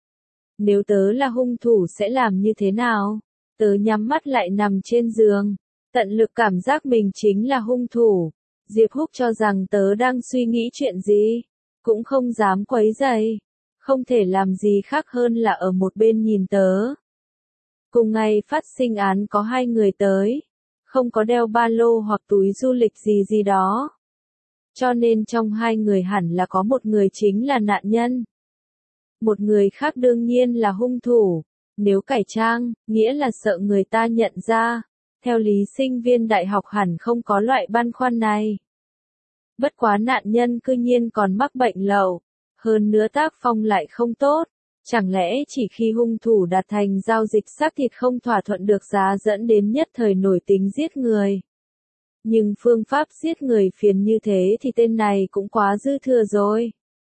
Nếu tớ là hung thủ sẽ làm như thế nào? Tớ nhắm mắt lại nằm trên giường. Tận lực cảm giác mình chính là hung thủ. Diệp Húc cho rằng tớ đang suy nghĩ chuyện gì. Cũng không dám quấy rầy. Không thể làm gì khác hơn là ở một bên nhìn tớ. Cùng ngày phát sinh án có hai người tới. Không có đeo ba lô hoặc túi du lịch gì gì đó. Cho nên trong hai người hẳn là có một người chính là nạn nhân. Một người khác đương nhiên là hung thủ. Nếu cải trang, nghĩa là sợ người ta nhận ra. Theo lý sinh viên đại học hẳn không có loại băn khoăn này. Bất quá nạn nhân cư nhiên còn mắc bệnh lậu. Hơn nữa tác phong lại không tốt. Chẳng lẽ chỉ khi hung thủ đạt thành giao dịch xác thịt không thỏa thuận được giá dẫn đến nhất thời nổi tính giết người. Nhưng phương pháp giết người phiền như thế thì tên này cũng quá dư thừa rồi.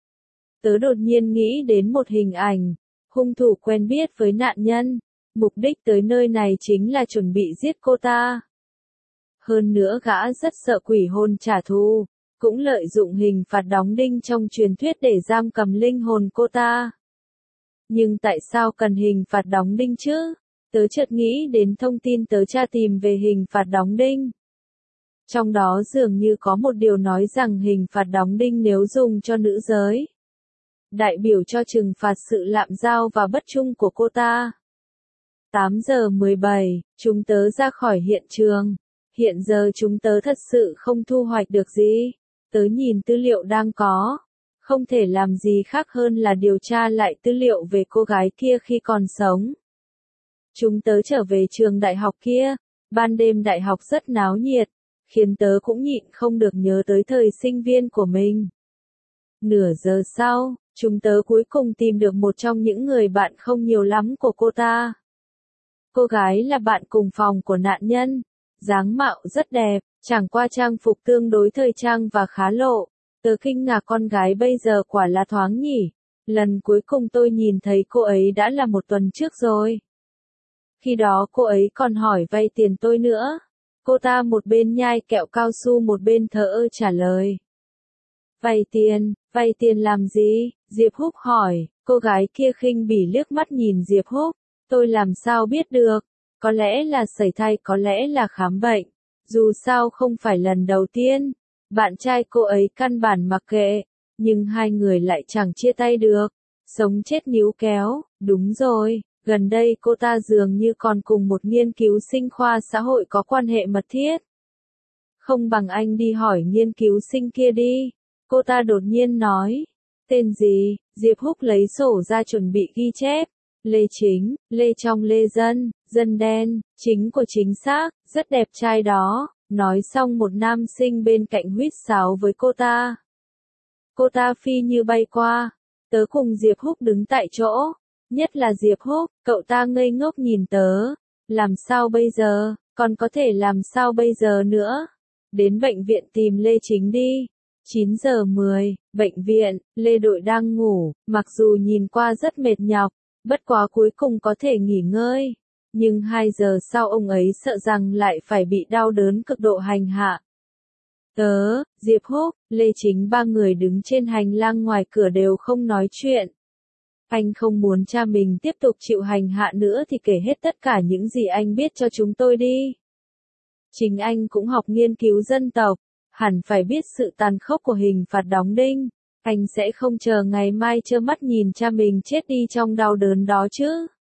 Tớ đột nhiên nghĩ đến một hình ảnh. Hung thủ quen biết với nạn nhân. Mục đích tới nơi này chính là chuẩn bị giết cô ta. Hơn nữa gã rất sợ quỷ hồn trả thù. Cũng lợi dụng hình phạt đóng đinh trong truyền thuyết để giam cầm linh hồn cô ta. Nhưng tại sao cần hình phạt đóng đinh chứ? Tớ chợt nghĩ đến thông tin tớ tra tìm về hình phạt đóng đinh. Trong đó dường như có một điều nói rằng hình phạt đóng đinh nếu dùng cho nữ giới. Đại biểu cho trừng phạt sự lạm giao và bất trung của cô ta. tám giờ mười bảy, chúng tớ ra khỏi hiện trường. Hiện giờ chúng tớ thật sự không thu hoạch được gì. Tớ nhìn tư liệu đang có. Không thể làm gì khác hơn là điều tra lại tư liệu về cô gái kia khi còn sống. Chúng tớ trở về trường đại học kia. Ban đêm đại học rất náo nhiệt. Khiến tớ cũng nhịn không được nhớ tới thời sinh viên của mình. Nửa giờ sau, chúng tớ cuối cùng tìm được một trong những người bạn không nhiều lắm của cô ta. Cô gái là bạn cùng phòng của nạn nhân. Dáng mạo rất đẹp, chẳng qua trang phục tương đối thời trang và khá lộ. Tớ kinh ngạc con gái bây giờ quả là thoáng nhỉ. Lần cuối cùng tôi nhìn thấy cô ấy đã là một tuần trước rồi. Khi đó cô ấy còn hỏi vay tiền tôi nữa. Cô ta một bên nhai kẹo cao su một bên thờ ơ trả lời. Vay tiền, vay tiền làm gì? Diệp Húc hỏi. Cô gái kia khinh bỉ liếc mắt nhìn Diệp Húc. Tôi làm sao biết được? Có lẽ là sẩy thai, có lẽ là khám bệnh. Dù sao không phải lần đầu tiên. Bạn trai cô ấy căn bản mặc kệ. Nhưng hai người lại chẳng chia tay được. Sống chết níu kéo. Đúng rồi, gần đây cô ta dường như còn cùng một nghiên cứu sinh khoa xã hội có quan hệ mật thiết. Không bằng anh đi hỏi nghiên cứu sinh kia đi. Cô ta đột nhiên nói. Tên gì? Diệp Húc lấy sổ ra chuẩn bị ghi chép. Lê Chính, Lê trong Lê Dân, Dân đen, chính của chính xác, rất đẹp trai đó. Nói xong một nam sinh bên cạnh huýt sáo với cô ta. Cô ta phi như bay qua. Tớ cùng Diệp Húc đứng tại chỗ. Nhất là Diệp Húc, cậu ta ngây ngốc nhìn tớ. Làm sao bây giờ? Còn có thể làm sao bây giờ nữa? Đến bệnh viện tìm Lê Chính đi. chín giờ mười, bệnh viện, Lê Đội đang ngủ, mặc dù nhìn qua rất mệt nhọc, bất quá cuối cùng có thể nghỉ ngơi. Nhưng hai giờ sau ông ấy sợ rằng lại phải bị đau đớn cực độ hành hạ. Tớ, Diệp Húc, Lê Chính ba người đứng trên hành lang ngoài cửa đều không nói chuyện. Anh không muốn cha mình tiếp tục chịu hành hạ nữa thì kể hết tất cả những gì anh biết cho chúng tôi đi. Chính anh cũng học nghiên cứu dân tộc, hẳn phải biết sự tàn khốc của hình phạt đóng đinh. Anh sẽ không chờ ngày mai trơ mắt nhìn cha mình chết đi trong đau đớn đó chứ.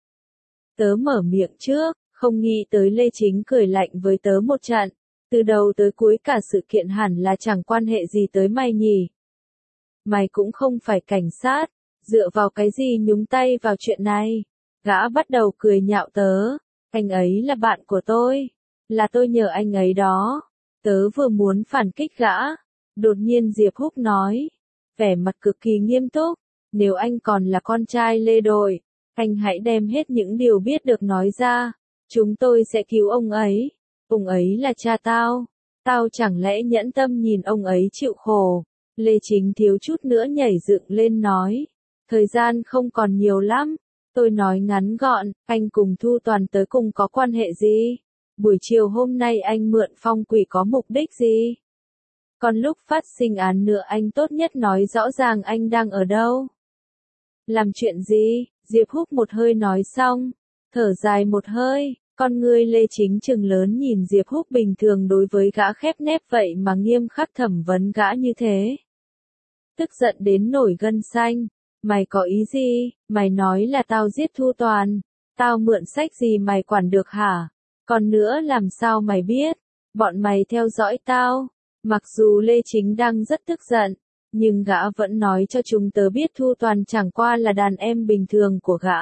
Tớ mở miệng trước, không nghĩ tới Lê Chính cười lạnh với tớ một trận. Từ đầu tới cuối cả sự kiện hẳn là chẳng quan hệ gì tới mày nhỉ. Mày cũng không phải cảnh sát, dựa vào cái gì nhúng tay vào chuyện này. Gã bắt đầu cười nhạo tớ. Anh ấy là bạn của tôi. Là tôi nhờ anh ấy đó. Tớ vừa muốn phản kích gã. Đột nhiên Diệp Húc nói. Vẻ mặt cực kỳ nghiêm túc. Nếu anh còn là con trai Lê Đội, anh hãy đem hết những điều biết được nói ra. Chúng tôi sẽ cứu ông ấy. Ông ấy là cha tao. Tao chẳng lẽ nhẫn tâm nhìn ông ấy chịu khổ. Lê Chính thiếu chút nữa nhảy dựng lên nói. Thời gian không còn nhiều lắm. Tôi nói ngắn gọn, anh cùng Thu Toàn tới cùng có quan hệ gì? Buổi chiều hôm nay anh mượn phong quỷ có mục đích gì? Còn lúc phát sinh án nữa anh tốt nhất nói rõ ràng anh đang ở đâu? Làm chuyện gì? Diệp Húc một hơi nói xong, thở dài một hơi, con ngươi Lê Chính trừng lớn nhìn Diệp Húc bình thường đối với gã khép nép vậy mà nghiêm khắc thẩm vấn gã như thế. Tức giận đến nổi gân xanh, mày có ý gì? Mày nói là tao giết Thu Toàn, tao mượn sách gì mày quản được hả? Còn nữa làm sao mày biết? Bọn mày theo dõi tao. Mặc dù Lê Chính đang rất tức giận, nhưng gã vẫn nói cho chúng tớ biết Thu Toàn chẳng qua là đàn em bình thường của gã.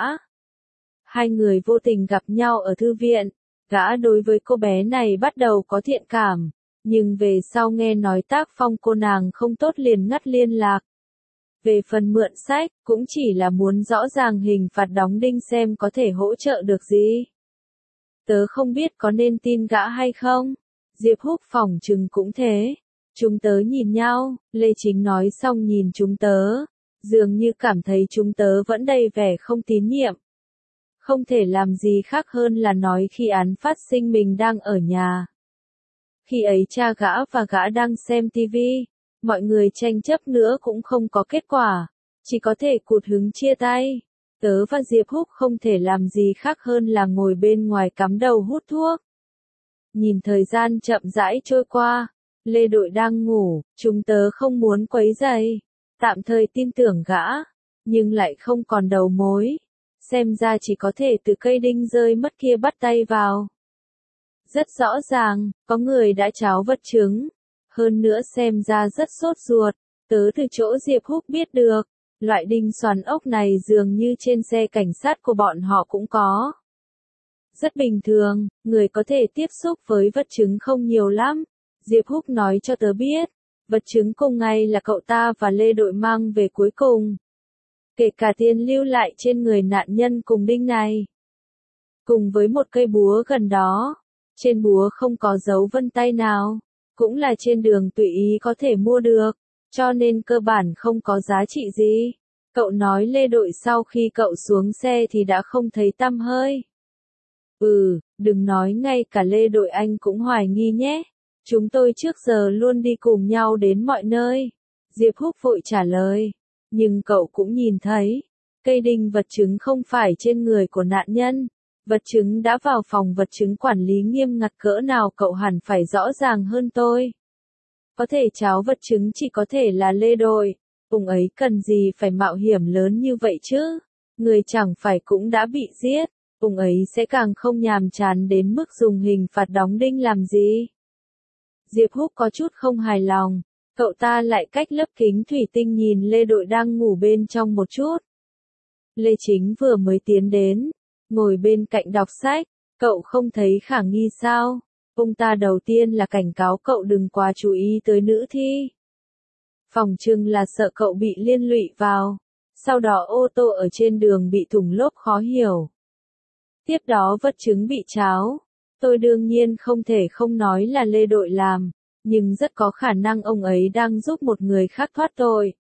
Hai người vô tình gặp nhau ở thư viện, gã đối với cô bé này bắt đầu có thiện cảm, nhưng về sau nghe nói tác phong cô nàng không tốt liền ngắt liên lạc. Về phần mượn sách, cũng chỉ là muốn rõ ràng hình phạt đóng đinh xem có thể hỗ trợ được gì. Tớ không biết có nên tin gã hay không? Diệp Húc phỏng chừng cũng thế. Chúng tớ nhìn nhau, Lê Chính nói xong nhìn chúng tớ, dường như cảm thấy chúng tớ vẫn đầy vẻ không tín nhiệm. Không thể làm gì khác hơn là nói khi án phát sinh mình đang ở nhà. Khi ấy cha gã và gã đang xem tivi, mọi người tranh chấp nữa cũng không có kết quả, chỉ có thể cụt hứng chia tay. Tớ và Diệp Húc không thể làm gì khác hơn là ngồi bên ngoài cắm đầu hút thuốc. Nhìn thời gian chậm rãi trôi qua, Lê Đội đang ngủ, chúng tớ không muốn quấy rầy, tạm thời tin tưởng gã, nhưng lại không còn đầu mối. Xem ra chỉ có thể từ cây đinh rơi mất kia bắt tay vào. Rất rõ ràng, có người đã tráo vật chứng. Hơn nữa xem ra rất sốt ruột, tớ từ chỗ Diệp Húc biết được, loại đinh xoắn ốc này dường như trên xe cảnh sát của bọn họ cũng có. Rất bình thường, người có thể tiếp xúc với vật chứng không nhiều lắm. Diệp Húc nói cho tớ biết, vật chứng cùng ngày là cậu ta và Lê Đội mang về cuối cùng. Kể cả tiền lưu lại trên người nạn nhân cùng đinh này. Cùng với một cây búa gần đó. Trên búa không có dấu vân tay nào. Cũng là trên đường tùy ý có thể mua được. Cho nên cơ bản không có giá trị gì. Cậu nói Lê Đội sau khi cậu xuống xe thì đã không thấy tăm hơi. Ừ, đừng nói ngay cả Lê Đội anh cũng hoài nghi nhé. Chúng tôi trước giờ luôn đi cùng nhau đến mọi nơi. Diệp Húc vội trả lời. Nhưng cậu cũng nhìn thấy, cây đinh vật chứng không phải trên người của nạn nhân. Vật chứng đã vào phòng vật chứng quản lý nghiêm ngặt cỡ nào cậu hẳn phải rõ ràng hơn tôi. Có thể tráo vật chứng chỉ có thể là Lê Đội. Ông ấy cần gì phải mạo hiểm lớn như vậy chứ? Người chẳng phải cũng đã bị giết. Ông ấy sẽ càng không nhàm chán đến mức dùng hình phạt đóng đinh làm gì. Diệp Húc có chút không hài lòng. Cậu ta lại cách lớp kính thủy tinh nhìn Lê Đội đang ngủ bên trong một chút. Lê Chính vừa mới tiến đến, ngồi bên cạnh đọc sách, cậu không thấy khả nghi sao? Ông ta đầu tiên là cảnh cáo cậu đừng quá chú ý tới nữ thi. Phòng trưng là sợ cậu bị liên lụy vào, sau đó ô tô ở trên đường bị thủng lốp khó hiểu. Tiếp đó vật chứng bị tráo. Tôi đương nhiên không thể không nói là Lê Đội làm. Nhưng rất có khả năng ông ấy đang giúp một người khác thoát tội.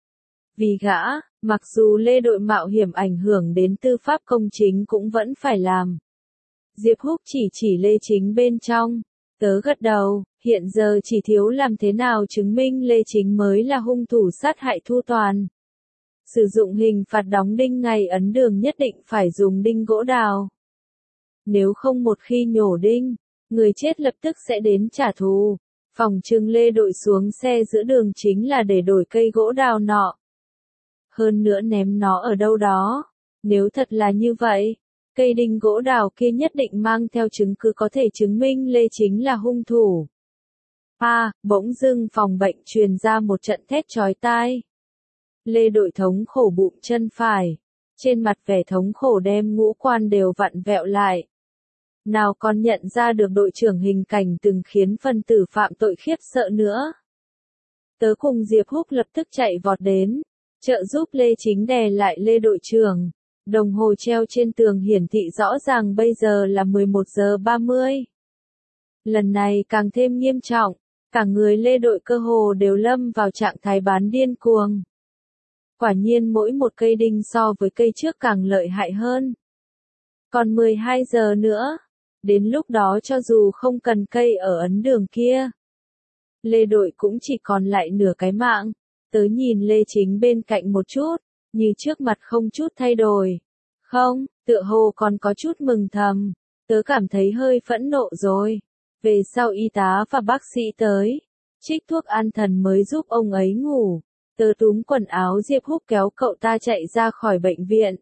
Vì gã, mặc dù Lê Đội mạo hiểm ảnh hưởng đến tư pháp công chính cũng vẫn phải làm. Diệp Húc chỉ chỉ Lê Chính bên trong. Tớ gật đầu, hiện giờ chỉ thiếu làm thế nào chứng minh Lê Chính mới là hung thủ sát hại Thu Toàn. Sử dụng hình phạt đóng đinh ngày ấn đường nhất định phải dùng đinh gỗ đào. Nếu không một khi nhổ đinh, Người chết lập tức sẽ đến trả thù. Phòng trưng Lê Đội xuống xe giữa đường chính là để đổi cây gỗ đào nọ. Hơn nữa ném nó ở đâu đó. Nếu thật là như vậy, cây đinh gỗ đào kia nhất định mang theo chứng cứ có thể chứng minh Lê chính là hung thủ. A, à, bỗng dưng phòng bệnh truyền ra một trận thét chói tai. Lê Đội thống khổ bụm chân phải. Trên mặt vẻ thống khổ đem ngũ quan đều vặn vẹo lại. Nào còn nhận ra được đội trưởng hình cảnh từng khiến phân tử phạm tội khiếp sợ nữa. Tớ cùng Diệp Húc lập tức chạy vọt đến, trợ giúp Lê Chính đè lại Lê đội trưởng. Đồng hồ treo trên tường hiển thị rõ ràng bây giờ là mười một giờ ba mươi. Lần này càng thêm nghiêm trọng, cả người Lê đội cơ hồ đều lâm vào trạng thái bán điên cuồng. Quả nhiên mỗi một cây đinh so với cây trước càng lợi hại hơn. Còn mười hai giờ nữa, đến lúc đó cho dù không cần cây ở ấn đường kia, Lê đội cũng chỉ còn lại nửa cái mạng. Tớ nhìn Lê Chính bên cạnh một chút, như trước mặt không chút thay đổi. Không, tựa hồ còn có chút mừng thầm. Tớ cảm thấy hơi phẫn nộ rồi. Về sau y tá và bác sĩ tới, trích thuốc an thần mới giúp ông ấy ngủ. Tớ túm quần áo Diệp Húc kéo cậu ta chạy ra khỏi bệnh viện.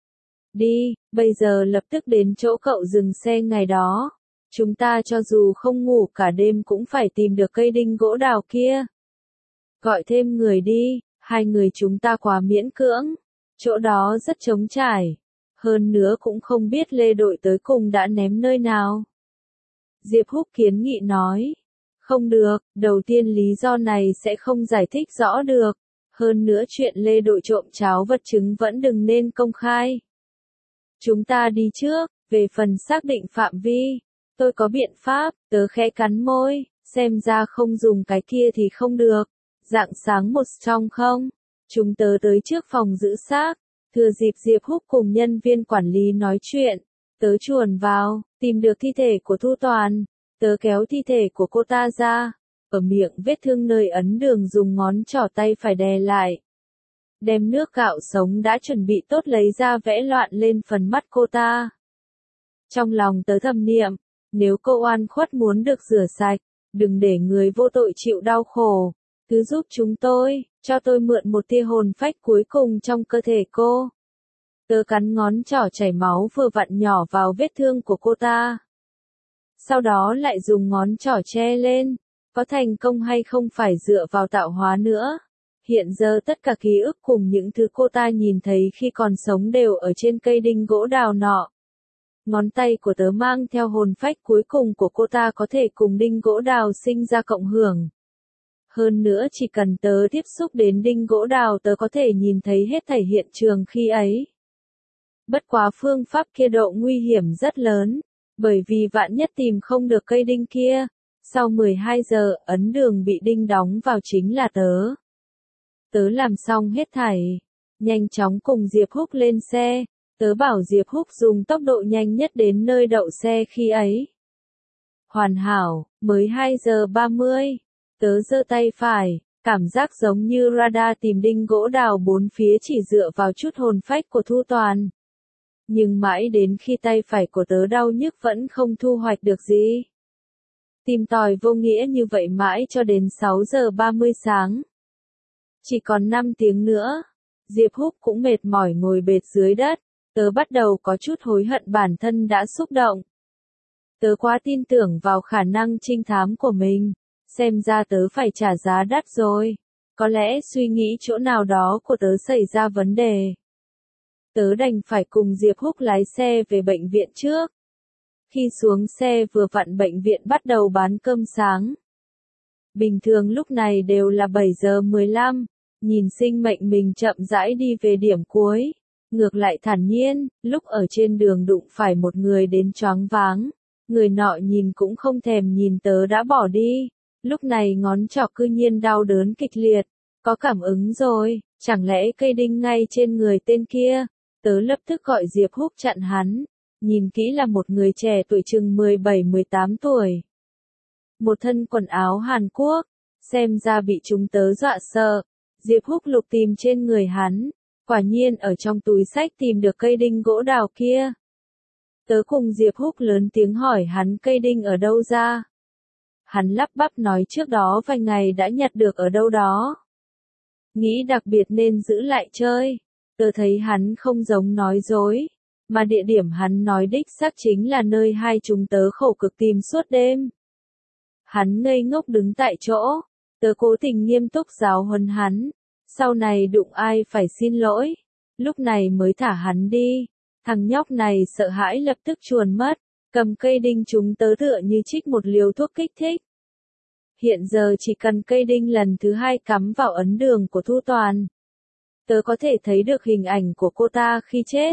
Đi, bây giờ lập tức đến chỗ cậu dừng xe ngày đó. Chúng ta cho dù không ngủ cả đêm cũng phải tìm được cây đinh gỗ đào kia. Gọi thêm người đi, hai người chúng ta quá miễn cưỡng. Chỗ đó rất trống trải. Hơn nữa cũng không biết Lê đội tới cùng đã ném nơi nào. Diệp Húc kiến nghị nói. Không được, đầu tiên lý do này sẽ không giải thích rõ được. Hơn nữa chuyện Lê đội trộm cháo vật chứng vẫn đừng nên công khai. Chúng ta đi trước, về phần xác định phạm vi. Tôi có biện pháp, tớ khẽ cắn môi, xem ra không dùng cái kia thì không được. Rạng sáng một trong không? Chúng tớ tới trước phòng giữ xác, thừa dịp Diệp Húc cùng nhân viên quản lý nói chuyện. Tớ chuồn vào, tìm được thi thể của Thu Toàn. Tớ kéo thi thể của cô ta ra. Ở miệng vết thương nơi ấn đường dùng ngón trỏ tay phải đè lại. Đem nước gạo sống đã chuẩn bị tốt lấy ra vẽ loạn lên phần mắt cô ta. Trong lòng tớ thầm niệm, nếu cô oan khuất muốn được rửa sạch, đừng để người vô tội chịu đau khổ. Cứ giúp chúng tôi, cho tôi mượn một tia hồn phách cuối cùng trong cơ thể cô. Tớ cắn ngón trỏ chảy máu vừa vặn nhỏ vào vết thương của cô ta. Sau đó lại dùng ngón trỏ che lên. Có thành công hay không phải dựa vào tạo hóa nữa. Hiện giờ tất cả ký ức cùng những thứ cô ta nhìn thấy khi còn sống đều ở trên cây đinh gỗ đào nọ. Ngón tay của tớ mang theo hồn phách cuối cùng của cô ta có thể cùng đinh gỗ đào sinh ra cộng hưởng. Hơn nữa chỉ cần tớ tiếp xúc đến đinh gỗ đào tớ có thể nhìn thấy hết thảy hiện trường khi ấy. Bất quá phương pháp kia độ nguy hiểm rất lớn, bởi vì vạn nhất tìm không được cây đinh kia. Sau mười hai giờ, ấn đường bị đinh đóng vào chính là tớ. Tớ làm xong hết thảy. Nhanh chóng cùng Diệp Húc lên xe. Tớ bảo Diệp Húc dùng tốc độ nhanh nhất đến nơi đậu xe khi ấy. Hoàn hảo, mới hai giờ ba mươi. Tớ giơ tay phải, cảm giác giống như radar tìm đinh gỗ đào bốn phía chỉ dựa vào chút hồn phách của Thu Toàn. Nhưng mãi đến khi tay phải của tớ đau nhức vẫn không thu hoạch được gì. Tìm tòi vô nghĩa như vậy mãi cho đến sáu giờ ba mươi sáng. Chỉ còn năm tiếng nữa. Diệp Húc cũng mệt mỏi ngồi bệt dưới đất. Tớ bắt đầu có chút hối hận bản thân đã xúc động. Tớ quá tin tưởng vào khả năng trinh thám của mình. Xem ra tớ phải trả giá đắt rồi. Có lẽ suy nghĩ chỗ nào đó của tớ xảy ra vấn đề. Tớ đành phải cùng Diệp Húc lái xe về bệnh viện trước. Khi xuống xe vừa vặn bệnh viện bắt đầu bán cơm sáng. Bình thường lúc này đều là bảy giờ mười lăm, nhìn sinh mệnh mình chậm rãi đi về điểm cuối. Ngược lại thản nhiên, lúc ở trên đường đụng phải một người đến choáng váng. Người nọ nhìn cũng không thèm nhìn tớ đã bỏ đi. Lúc này ngón trỏ cư nhiên đau đớn kịch liệt. Có cảm ứng rồi, chẳng lẽ cây đinh ngay trên người tên kia. Tớ lập tức gọi Diệp Húc chặn hắn. Nhìn kỹ là một người trẻ tuổi chừng mười bảy mười tám tuổi. Một thân quần áo Hàn Quốc, xem ra bị chúng tớ dọa sợ. Diệp Húc lục tìm trên người hắn, quả nhiên ở trong túi xách tìm được cây đinh gỗ đào kia. Tớ cùng Diệp Húc lớn tiếng hỏi hắn cây đinh ở đâu ra. Hắn lắp bắp nói trước đó vài ngày đã nhặt được ở đâu đó. Nghĩ đặc biệt nên giữ lại chơi. Tớ thấy hắn không giống nói dối, mà địa điểm hắn nói đích xác chính là nơi hai chúng tớ khổ cực tìm suốt đêm. Hắn ngây ngốc đứng tại chỗ, tớ cố tình nghiêm túc giáo huấn hắn, sau này đụng ai phải xin lỗi, lúc này mới thả hắn đi. Thằng nhóc này sợ hãi lập tức chuồn mất, cầm cây đinh chúng tớ tựa như trích một liều thuốc kích thích. Hiện giờ chỉ cần cây đinh lần thứ hai cắm vào ấn đường của Thu Toàn, tớ có thể thấy được hình ảnh của cô ta khi chết.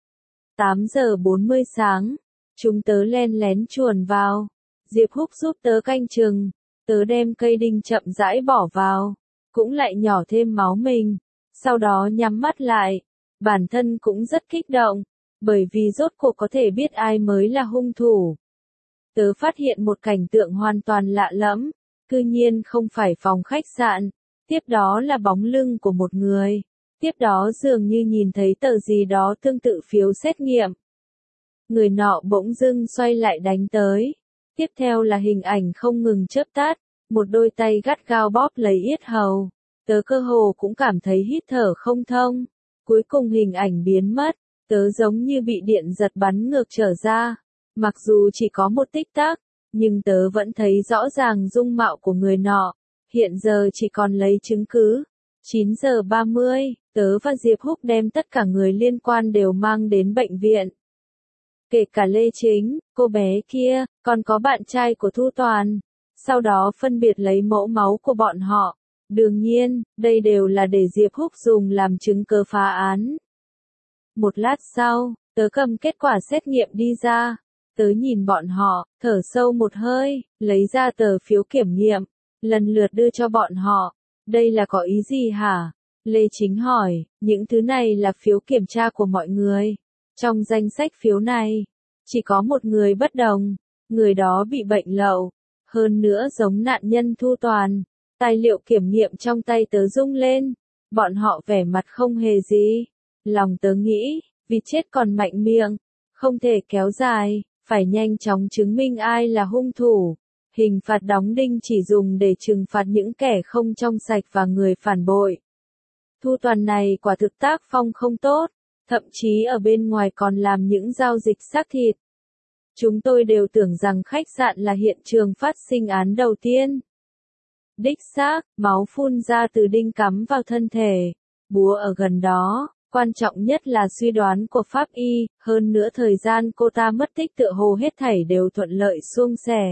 tám giờ bốn mươi sáng, chúng tớ len lén chuồn vào. Diệp Húc giúp tớ canh chừng, tớ đem cây đinh chậm rãi bỏ vào, cũng lại nhỏ thêm máu mình, sau đó nhắm mắt lại. Bản thân cũng rất kích động, bởi vì rốt cuộc có thể biết ai mới là hung thủ. Tớ phát hiện một cảnh tượng hoàn toàn lạ lẫm, cư nhiên không phải phòng khách sạn, tiếp đó là bóng lưng của một người, tiếp đó dường như nhìn thấy tờ gì đó tương tự phiếu xét nghiệm. Người nọ bỗng dưng xoay lại đánh tới, tiếp theo là hình ảnh không ngừng chớp tắt, một đôi tay gắt gao bóp lấy yết hầu, tớ cơ hồ cũng cảm thấy hít thở không thông. Cuối cùng hình ảnh biến mất, tớ giống như bị điện giật bắn ngược trở ra. Mặc dù chỉ có một tích tắc, nhưng tớ vẫn thấy rõ ràng dung mạo của người nọ. Hiện giờ chỉ còn lấy chứng cứ. chín giờ ba mươi, tớ và Diệp Húc đem tất cả người liên quan đều mang đến bệnh viện. Kể cả Lê Chính, cô bé kia, còn có bạn trai của Thu Toàn. Sau đó phân biệt lấy mẫu máu của bọn họ. Đương nhiên, đây đều là để Diệp Húc dùng làm chứng cứ phá án. Một lát sau, tớ cầm kết quả xét nghiệm đi ra. Tớ nhìn bọn họ, thở sâu một hơi, lấy ra tờ phiếu kiểm nghiệm, lần lượt đưa cho bọn họ. Đây là có ý gì hả? Lê Chính hỏi, những thứ này là phiếu kiểm tra của mọi người. Trong danh sách phiếu này, chỉ có một người bất đồng, người đó bị bệnh lậu, hơn nữa giống nạn nhân Thu Toàn. Tài liệu kiểm nghiệm trong tay tớ rung lên, bọn họ vẻ mặt không hề gì. Lòng tớ nghĩ, vì chết còn mạnh miệng, không thể kéo dài, phải nhanh chóng chứng minh ai là hung thủ. Hình phạt đóng đinh chỉ dùng để trừng phạt những kẻ không trong sạch và người phản bội. Thu Toàn này quả thực tác phong không tốt, thậm chí ở bên ngoài còn làm những giao dịch xác thịt. Chúng tôi đều tưởng rằng khách sạn là hiện trường phát sinh án đầu tiên. Đích xác, máu phun ra từ đinh cắm vào thân thể, búa ở gần đó, quan trọng nhất là suy đoán của pháp y, hơn nữa thời gian cô ta mất tích tựa hồ hết thảy đều thuận lợi suôn sẻ.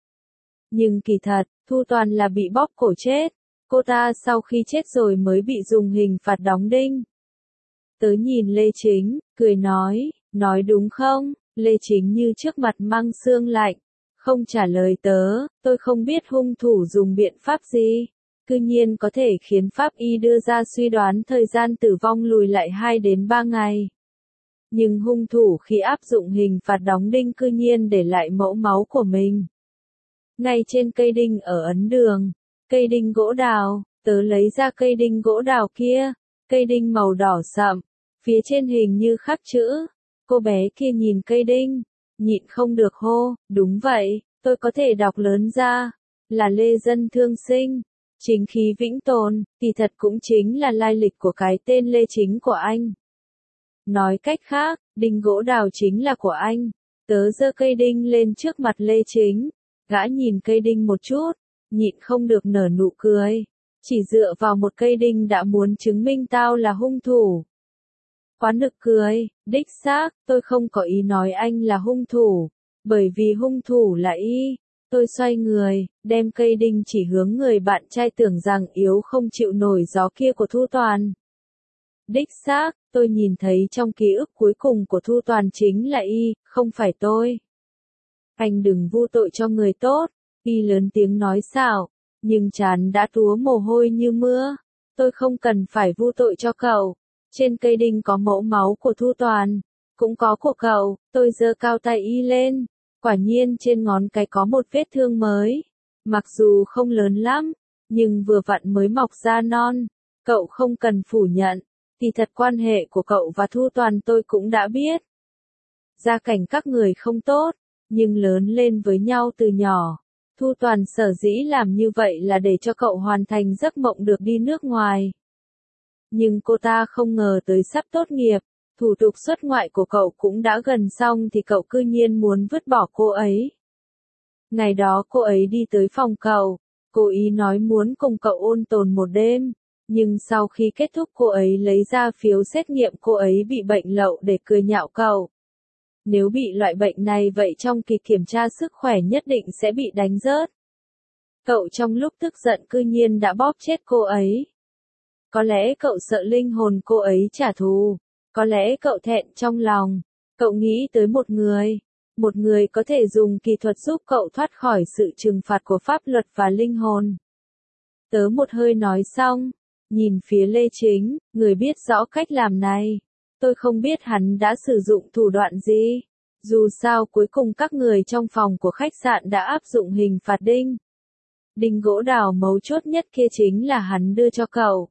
Nhưng kỳ thật, Thu Toàn là bị bóp cổ chết, cô ta sau khi chết rồi mới bị dùng hình phạt đóng đinh. Tớ nhìn Lê Chính, cười nói, nói đúng không? Lê Chính như trước mặt mang sương lạnh. Không trả lời tớ, tôi không biết hung thủ dùng biện pháp gì, cư nhiên có thể khiến pháp y đưa ra suy đoán thời gian tử vong lùi lại hai đến ba ngày. Nhưng hung thủ khi áp dụng hình phạt đóng đinh cư nhiên để lại mẫu máu của mình. Ngay trên cây đinh ở ấn đường, cây đinh gỗ đào, tớ lấy ra cây đinh gỗ đào kia, cây đinh màu đỏ sậm, phía trên hình như khắc chữ. Cô bé kia nhìn cây đinh, nhịn không được hô, đúng vậy, tôi có thể đọc lớn ra, là Lê Dân Thương Sinh, chính khí vĩnh tồn, kỳ thật cũng chính là lai lịch của cái tên Lê Chính của anh. Nói cách khác, đinh gỗ đào chính là của anh. Tớ giơ cây đinh lên trước mặt Lê Chính, gã nhìn cây đinh một chút, nhịn không được nở nụ cười, chỉ dựa vào một cây đinh đã muốn chứng minh tao là hung thủ. Quá nực cười, đích xác, tôi không có ý nói anh là hung thủ, bởi vì hung thủ là y. Tôi xoay người, đem cây đinh chỉ hướng người bạn trai tưởng rằng yếu không chịu nổi gió kia của Thu Toàn. Đích xác, tôi nhìn thấy trong ký ức cuối cùng của Thu Toàn chính là y, không phải tôi. Anh đừng vu tội cho người tốt, y lớn tiếng nói xảo, nhưng trán đã túa mồ hôi như mưa. Tôi không cần phải vu tội cho cậu. Trên cây đinh có mẫu máu của Thu Toàn, cũng có của cậu. Tôi giơ cao tay y lên, quả nhiên trên ngón cái có một vết thương mới. Mặc dù không lớn lắm, nhưng vừa vặn mới mọc ra non. Cậu không cần phủ nhận, thì thật quan hệ của cậu và Thu Toàn tôi cũng đã biết. gia cảnh các người không tốt, nhưng lớn lên với nhau từ nhỏ. Thu Toàn sở dĩ làm như vậy là để cho cậu hoàn thành giấc mộng được đi nước ngoài. Nhưng cô ta không ngờ tới sắp tốt nghiệp, thủ tục xuất ngoại của cậu cũng đã gần xong thì cậu cư nhiên muốn vứt bỏ cô ấy. Ngày đó cô ấy đi tới phòng cậu, cố ý nói muốn cùng cậu ôn tồn một đêm, nhưng sau khi kết thúc cô ấy lấy ra phiếu xét nghiệm cô ấy bị bệnh lậu để cười nhạo cậu. Nếu bị loại bệnh này vậy trong kỳ kiểm tra sức khỏe nhất định sẽ bị đánh rớt. Cậu trong lúc tức giận cư nhiên đã bóp chết cô ấy. Có lẽ cậu sợ linh hồn cô ấy trả thù, có lẽ cậu thẹn trong lòng, cậu nghĩ tới một người, một người có thể dùng kỳ thuật giúp cậu thoát khỏi sự trừng phạt của pháp luật và linh hồn. Tớ một hơi nói xong, nhìn phía Lê Chính, người biết rõ cách làm này. Tôi không biết hắn đã sử dụng thủ đoạn gì. Dù sao cuối cùng các người trong phòng của khách sạn đã áp dụng hình phạt đinh. Đinh gỗ đào mấu chốt nhất kia chính là hắn đưa cho cậu.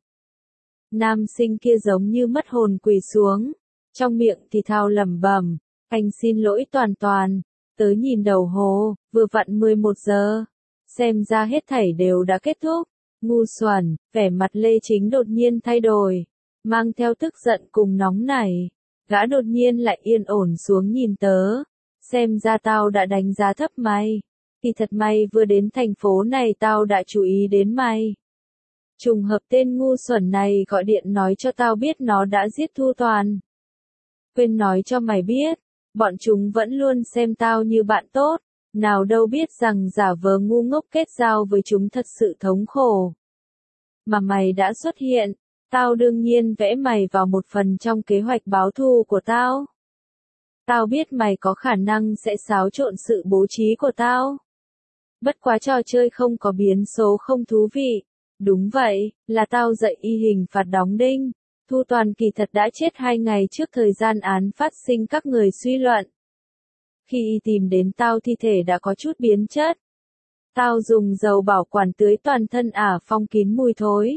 Nam sinh kia giống như mất hồn quỳ xuống. Trong miệng thì thao lẩm bẩm, anh xin lỗi Toàn Toàn. Tớ nhìn đầu hồ, vừa vặn mười một giờ. Xem ra hết thảy đều đã kết thúc. Ngu xuẩn, vẻ mặt Lê Chính đột nhiên thay đổi. Mang theo tức giận cùng nóng nảy. Gã đột nhiên lại yên ổn xuống nhìn tớ. Xem ra tao đã đánh giá thấp mày. Thì thật may vừa đến thành phố này tao đã chú ý đến mày. Trùng hợp tên ngu xuẩn này gọi điện nói cho tao biết nó đã giết Thu Toàn. Quên nói cho mày biết, bọn chúng vẫn luôn xem tao như bạn tốt. Nào đâu biết rằng giả vờ ngu ngốc kết giao với chúng thật sự thống khổ. Mà mày đã xuất hiện. Tao đương nhiên vẽ mày vào một phần trong kế hoạch báo thù của tao. Tao biết mày có khả năng sẽ xáo trộn sự bố trí của tao. Bất quá trò chơi không có biến số không thú vị. Đúng vậy, là tao dạy y hình phạt đóng đinh. Thu Toàn kỳ thật đã chết hai ngày trước thời gian án phát sinh các người suy luận. Khi y tìm đến tao thi thể đã có chút biến chất. Tao dùng dầu bảo quản tưới toàn thân ả phong kín mùi thối.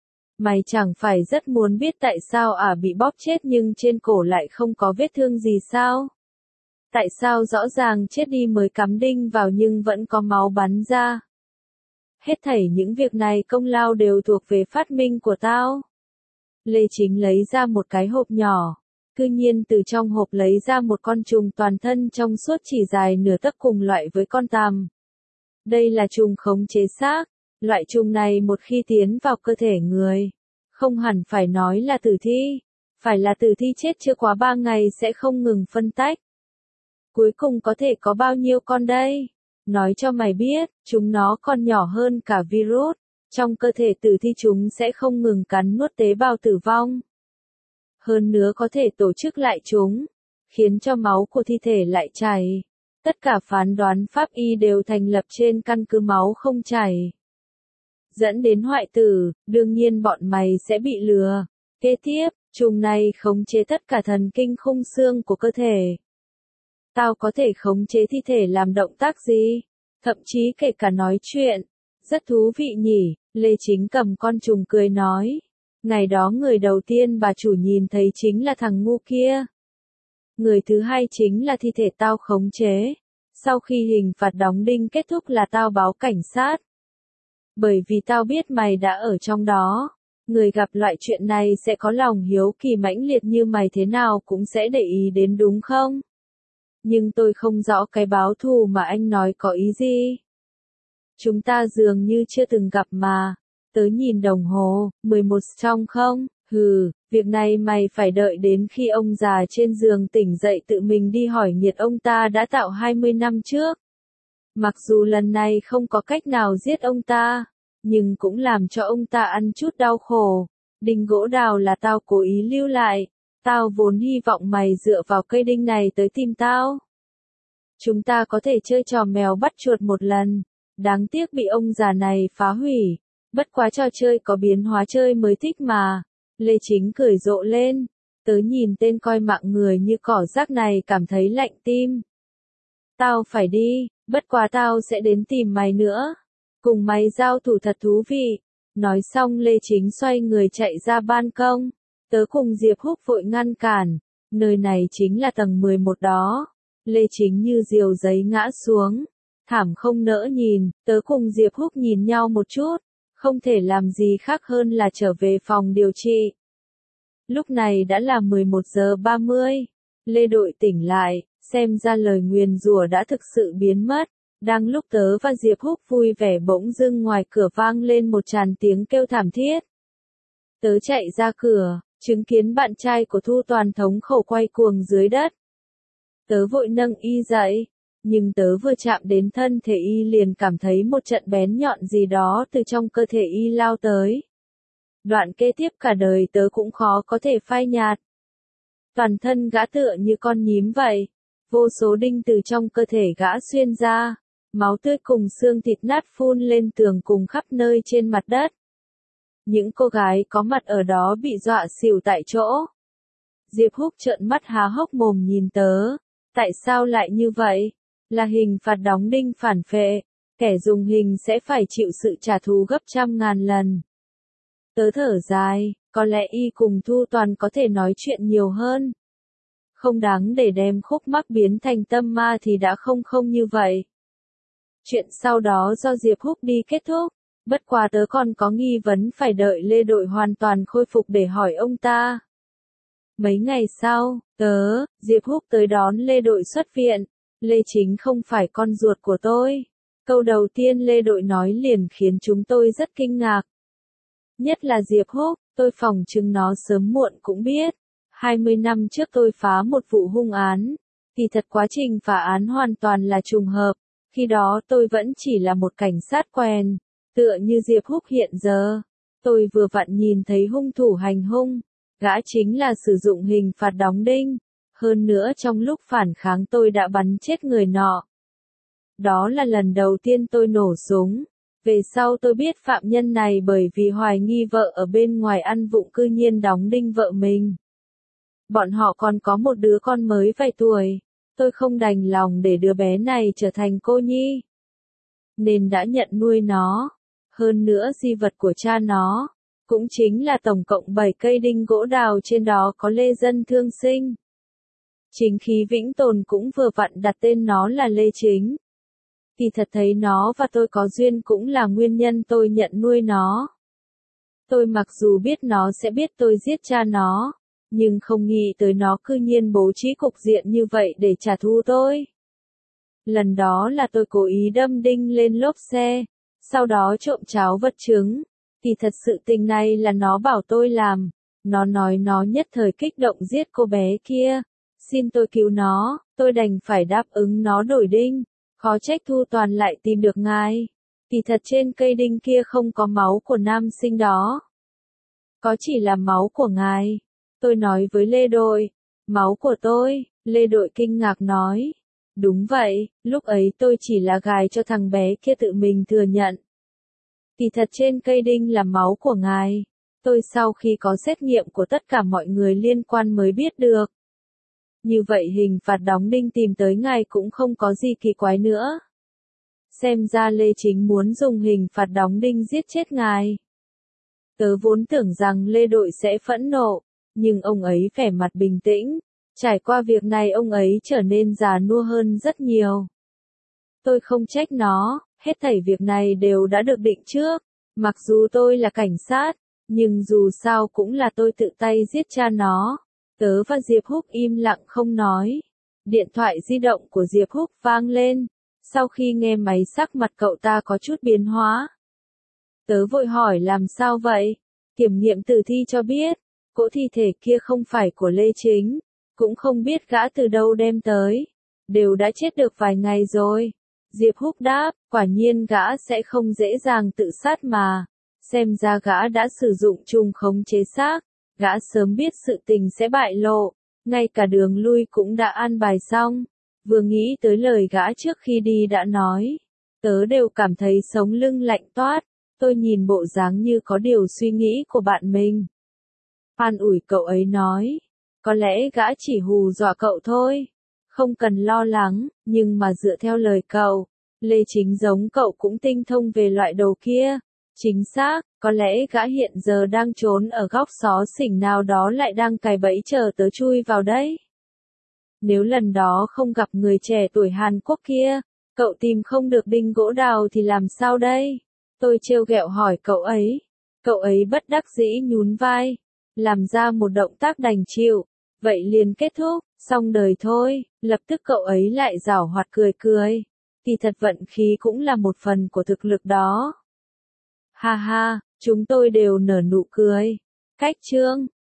Mày chẳng phải rất muốn biết tại sao ả bị bóp chết nhưng trên cổ lại không có vết thương gì sao? Tại sao rõ ràng chết đi mới cắm đinh vào nhưng vẫn có máu bắn ra? Hết thảy những việc này công lao đều thuộc về phát minh của tao. Lê Chính lấy ra một cái hộp nhỏ. Cư nhiên từ trong hộp lấy ra một con trùng toàn thân trong suốt chỉ dài nửa tấc cùng loại với con tằm. Đây là trùng khống chế xác. Loại trùng này một khi tiến vào cơ thể người, không hẳn phải nói là tử thi, phải là tử thi chết chưa quá ba ngày sẽ không ngừng phân tách. Cuối cùng có thể có bao nhiêu con đây? Nói cho mày biết, chúng nó còn nhỏ hơn cả virus, trong cơ thể tử thi chúng sẽ không ngừng cắn nuốt tế bào tử vong. Hơn nữa có thể tổ chức lại chúng, khiến cho máu của thi thể lại chảy. Tất cả phán đoán pháp y đều thành lập trên căn cứ máu không chảy. Dẫn đến hoại tử, đương nhiên bọn mày sẽ bị lừa. Kế tiếp, trùng này khống chế tất cả thần kinh khung xương của cơ thể. Tao có thể khống chế thi thể làm động tác gì? Thậm chí kể cả nói chuyện. Rất thú vị nhỉ, Lê Chính cầm con trùng cười nói. Ngày đó người đầu tiên bà chủ nhìn thấy chính là thằng ngu kia. Người thứ hai chính là thi thể tao khống chế. Sau khi hình phạt đóng đinh kết thúc là tao báo cảnh sát. Bởi vì tao biết mày đã ở trong đó. Người gặp loại chuyện này sẽ có lòng hiếu kỳ mãnh liệt như mày thế nào cũng sẽ để ý đến đúng không? Nhưng tôi không rõ cái báo thù mà anh nói có ý gì. Chúng ta dường như chưa từng gặp mà. Tớ nhìn đồng hồ, mười một trong không? Hừ, việc này mày phải đợi đến khi ông già trên giường tỉnh dậy tự mình đi hỏi nhiệt ông ta đã tạo hai mươi năm trước. Mặc dù lần này không có cách nào giết ông ta, nhưng cũng làm cho ông ta ăn chút đau khổ. Đinh gỗ đào là tao cố ý lưu lại. Tao vốn hy vọng mày dựa vào cây đinh này tới tìm tao. Chúng ta có thể chơi trò mèo bắt chuột một lần. Đáng tiếc bị ông già này phá hủy. Bất quá trò chơi có biến hóa chơi mới thích mà. Lê Chính cười rộ lên. Tớ nhìn tên coi mạng người như cỏ rác này cảm thấy lạnh tim. Tao phải đi, bất quá tao sẽ đến tìm mày nữa. Cùng mày giao thủ thật thú vị. Nói xong Lê Chính xoay người chạy ra ban công. Tớ cùng Diệp Húc vội ngăn cản. Nơi này chính là tầng mười một đó. Lê Chính như diều giấy ngã xuống. Thảm không nỡ nhìn, tớ cùng Diệp Húc nhìn nhau một chút. Không thể làm gì khác hơn là trở về phòng điều trị. Lúc này đã là mười một giờ ba mươi. Lê Đội tỉnh lại, xem ra lời nguyền rủa đã thực sự biến mất. Đang lúc tớ và Diệp Húc vui vẻ bỗng dưng ngoài cửa vang lên một tràn tiếng kêu thảm thiết. Tớ chạy ra cửa, chứng kiến bạn trai của Thu Toàn thống khổ quay cuồng dưới đất. Tớ vội nâng y dậy, nhưng tớ vừa chạm đến thân thể y liền cảm thấy một trận bén nhọn gì đó từ trong cơ thể y lao tới. Đoạn kế tiếp cả đời tớ cũng khó có thể phai nhạt. Toàn thân gã tựa như con nhím vậy, vô số đinh từ trong cơ thể gã xuyên ra, máu tươi cùng xương thịt nát phun lên tường cùng khắp nơi trên mặt đất. Những cô gái có mặt ở đó bị dọa xỉu tại chỗ. Diệp Húc trợn mắt há hốc mồm nhìn tớ. Tại sao lại như vậy? Là hình phạt đóng đinh phản phệ. Kẻ dùng hình sẽ phải chịu sự trả thù gấp trăm ngàn lần. Tớ thở dài, có lẽ y cùng Thu Toàn có thể nói chuyện nhiều hơn. Không đáng để đem khúc mắc biến thành tâm ma thì đã không không như vậy. Chuyện sau đó do Diệp Húc đi kết thúc. Bất quá tớ còn có nghi vấn phải đợi Lê Đội hoàn toàn khôi phục để hỏi ông ta. Mấy ngày sau, tớ, Diệp Húc tới đón Lê Đội xuất viện. Lê Chính không phải con ruột của tôi. Câu đầu tiên Lê Đội nói liền khiến chúng tôi rất kinh ngạc. Nhất là Diệp Húc, tôi phỏng chừng nó sớm muộn cũng biết. hai mươi năm trước tôi phá một vụ hung án. Thì thật quá trình phá án hoàn toàn là trùng hợp. Khi đó tôi vẫn chỉ là một cảnh sát quen. Tựa như Diệp Húc hiện giờ, tôi vừa vặn nhìn thấy hung thủ hành hung, gã chính là sử dụng hình phạt đóng đinh, hơn nữa trong lúc phản kháng tôi đã bắn chết người nọ. Đó là lần đầu tiên tôi nổ súng, về sau tôi biết phạm nhân này bởi vì hoài nghi vợ ở bên ngoài ăn vụng cư nhiên đóng đinh vợ mình. Bọn họ còn có một đứa con mới vài tuổi, tôi không đành lòng để đứa bé này trở thành cô nhi, nên đã nhận nuôi nó. Hơn nữa di vật của cha nó, cũng chính là tổng cộng bảy cây đinh gỗ đào trên đó có Lê Dân Thương Sinh. Chính khí Vĩnh Tồn cũng vừa vặn đặt tên nó là Lê Chính. Thì thật thấy nó và tôi có duyên cũng là nguyên nhân tôi nhận nuôi nó. Tôi mặc dù biết nó sẽ biết tôi giết cha nó, nhưng không nghĩ tới nó cư nhiên bố trí cục diện như vậy để trả thù tôi. Lần đó là tôi cố ý đâm đinh lên lốp xe. Sau đó trộm cháo vật chứng, thì thật sự tình này là nó bảo tôi làm, nó nói nó nhất thời kích động giết cô bé kia, xin tôi cứu nó, tôi đành phải đáp ứng nó đổi đinh, khó trách Thu Toàn lại tìm được ngài, thì thật trên cây đinh kia không có máu của nam sinh đó, có chỉ là máu của ngài, tôi nói với Lê Đội, máu của tôi, Lê Đội kinh ngạc nói. Đúng vậy, lúc ấy tôi chỉ là gài cho thằng bé kia tự mình thừa nhận. Thì thật trên cây đinh là máu của ngài. Tôi sau khi có xét nghiệm của tất cả mọi người liên quan mới biết được. Như vậy hình phạt đóng đinh tìm tới ngài cũng không có gì kỳ quái nữa. Xem ra Lê Chính muốn dùng hình phạt đóng đinh giết chết ngài. Tớ vốn tưởng rằng Lê Đội sẽ phẫn nộ, nhưng ông ấy vẻ mặt bình tĩnh. Trải qua việc này ông ấy trở nên già nua hơn rất nhiều. Tôi không trách nó, hết thảy việc này đều đã được định trước. Mặc dù tôi là cảnh sát, nhưng dù sao cũng là tôi tự tay giết cha nó. Tớ và Diệp Húc im lặng không nói. Điện thoại di động của Diệp Húc vang lên. Sau khi nghe máy sắc mặt cậu ta có chút biến hóa. Tớ vội hỏi làm sao vậy? Kiểm nghiệm tử thi cho biết, cỗ thi thể kia không phải của Lê Chính. Cũng không biết gã từ đâu đem tới. Đều đã chết được vài ngày rồi. Diệp Húc đáp, quả nhiên gã sẽ không dễ dàng tự sát mà. Xem ra gã đã sử dụng trùng khống chế xác. Gã sớm biết sự tình sẽ bại lộ. Ngay cả đường lui cũng đã an bài xong. Vừa nghĩ tới lời gã trước khi đi đã nói. Tớ đều cảm thấy sống lưng lạnh toát. Tôi nhìn bộ dáng như có điều suy nghĩ của bạn mình. An ủi cậu ấy nói. Có lẽ gã chỉ hù dọa cậu thôi. Không cần lo lắng, nhưng mà dựa theo lời cậu, Lê Chính giống cậu cũng tinh thông về loại đồ kia. Chính xác, có lẽ gã hiện giờ đang trốn ở góc xó xỉnh nào đó lại đang cài bẫy chờ tớ chui vào đấy. Nếu lần đó không gặp người trẻ tuổi Hàn Quốc kia, cậu tìm không được đinh gỗ đào thì làm sao đây? Tôi trêu ghẹo hỏi cậu ấy. Cậu ấy bất đắc dĩ nhún vai, làm ra một động tác đành chịu. Vậy liền kết thúc, xong đời thôi, lập tức cậu ấy lại giảo hoạt cười cười. Thì thật vận khí cũng là một phần của thực lực đó. Ha ha, chúng tôi đều nở nụ cười. Cách chương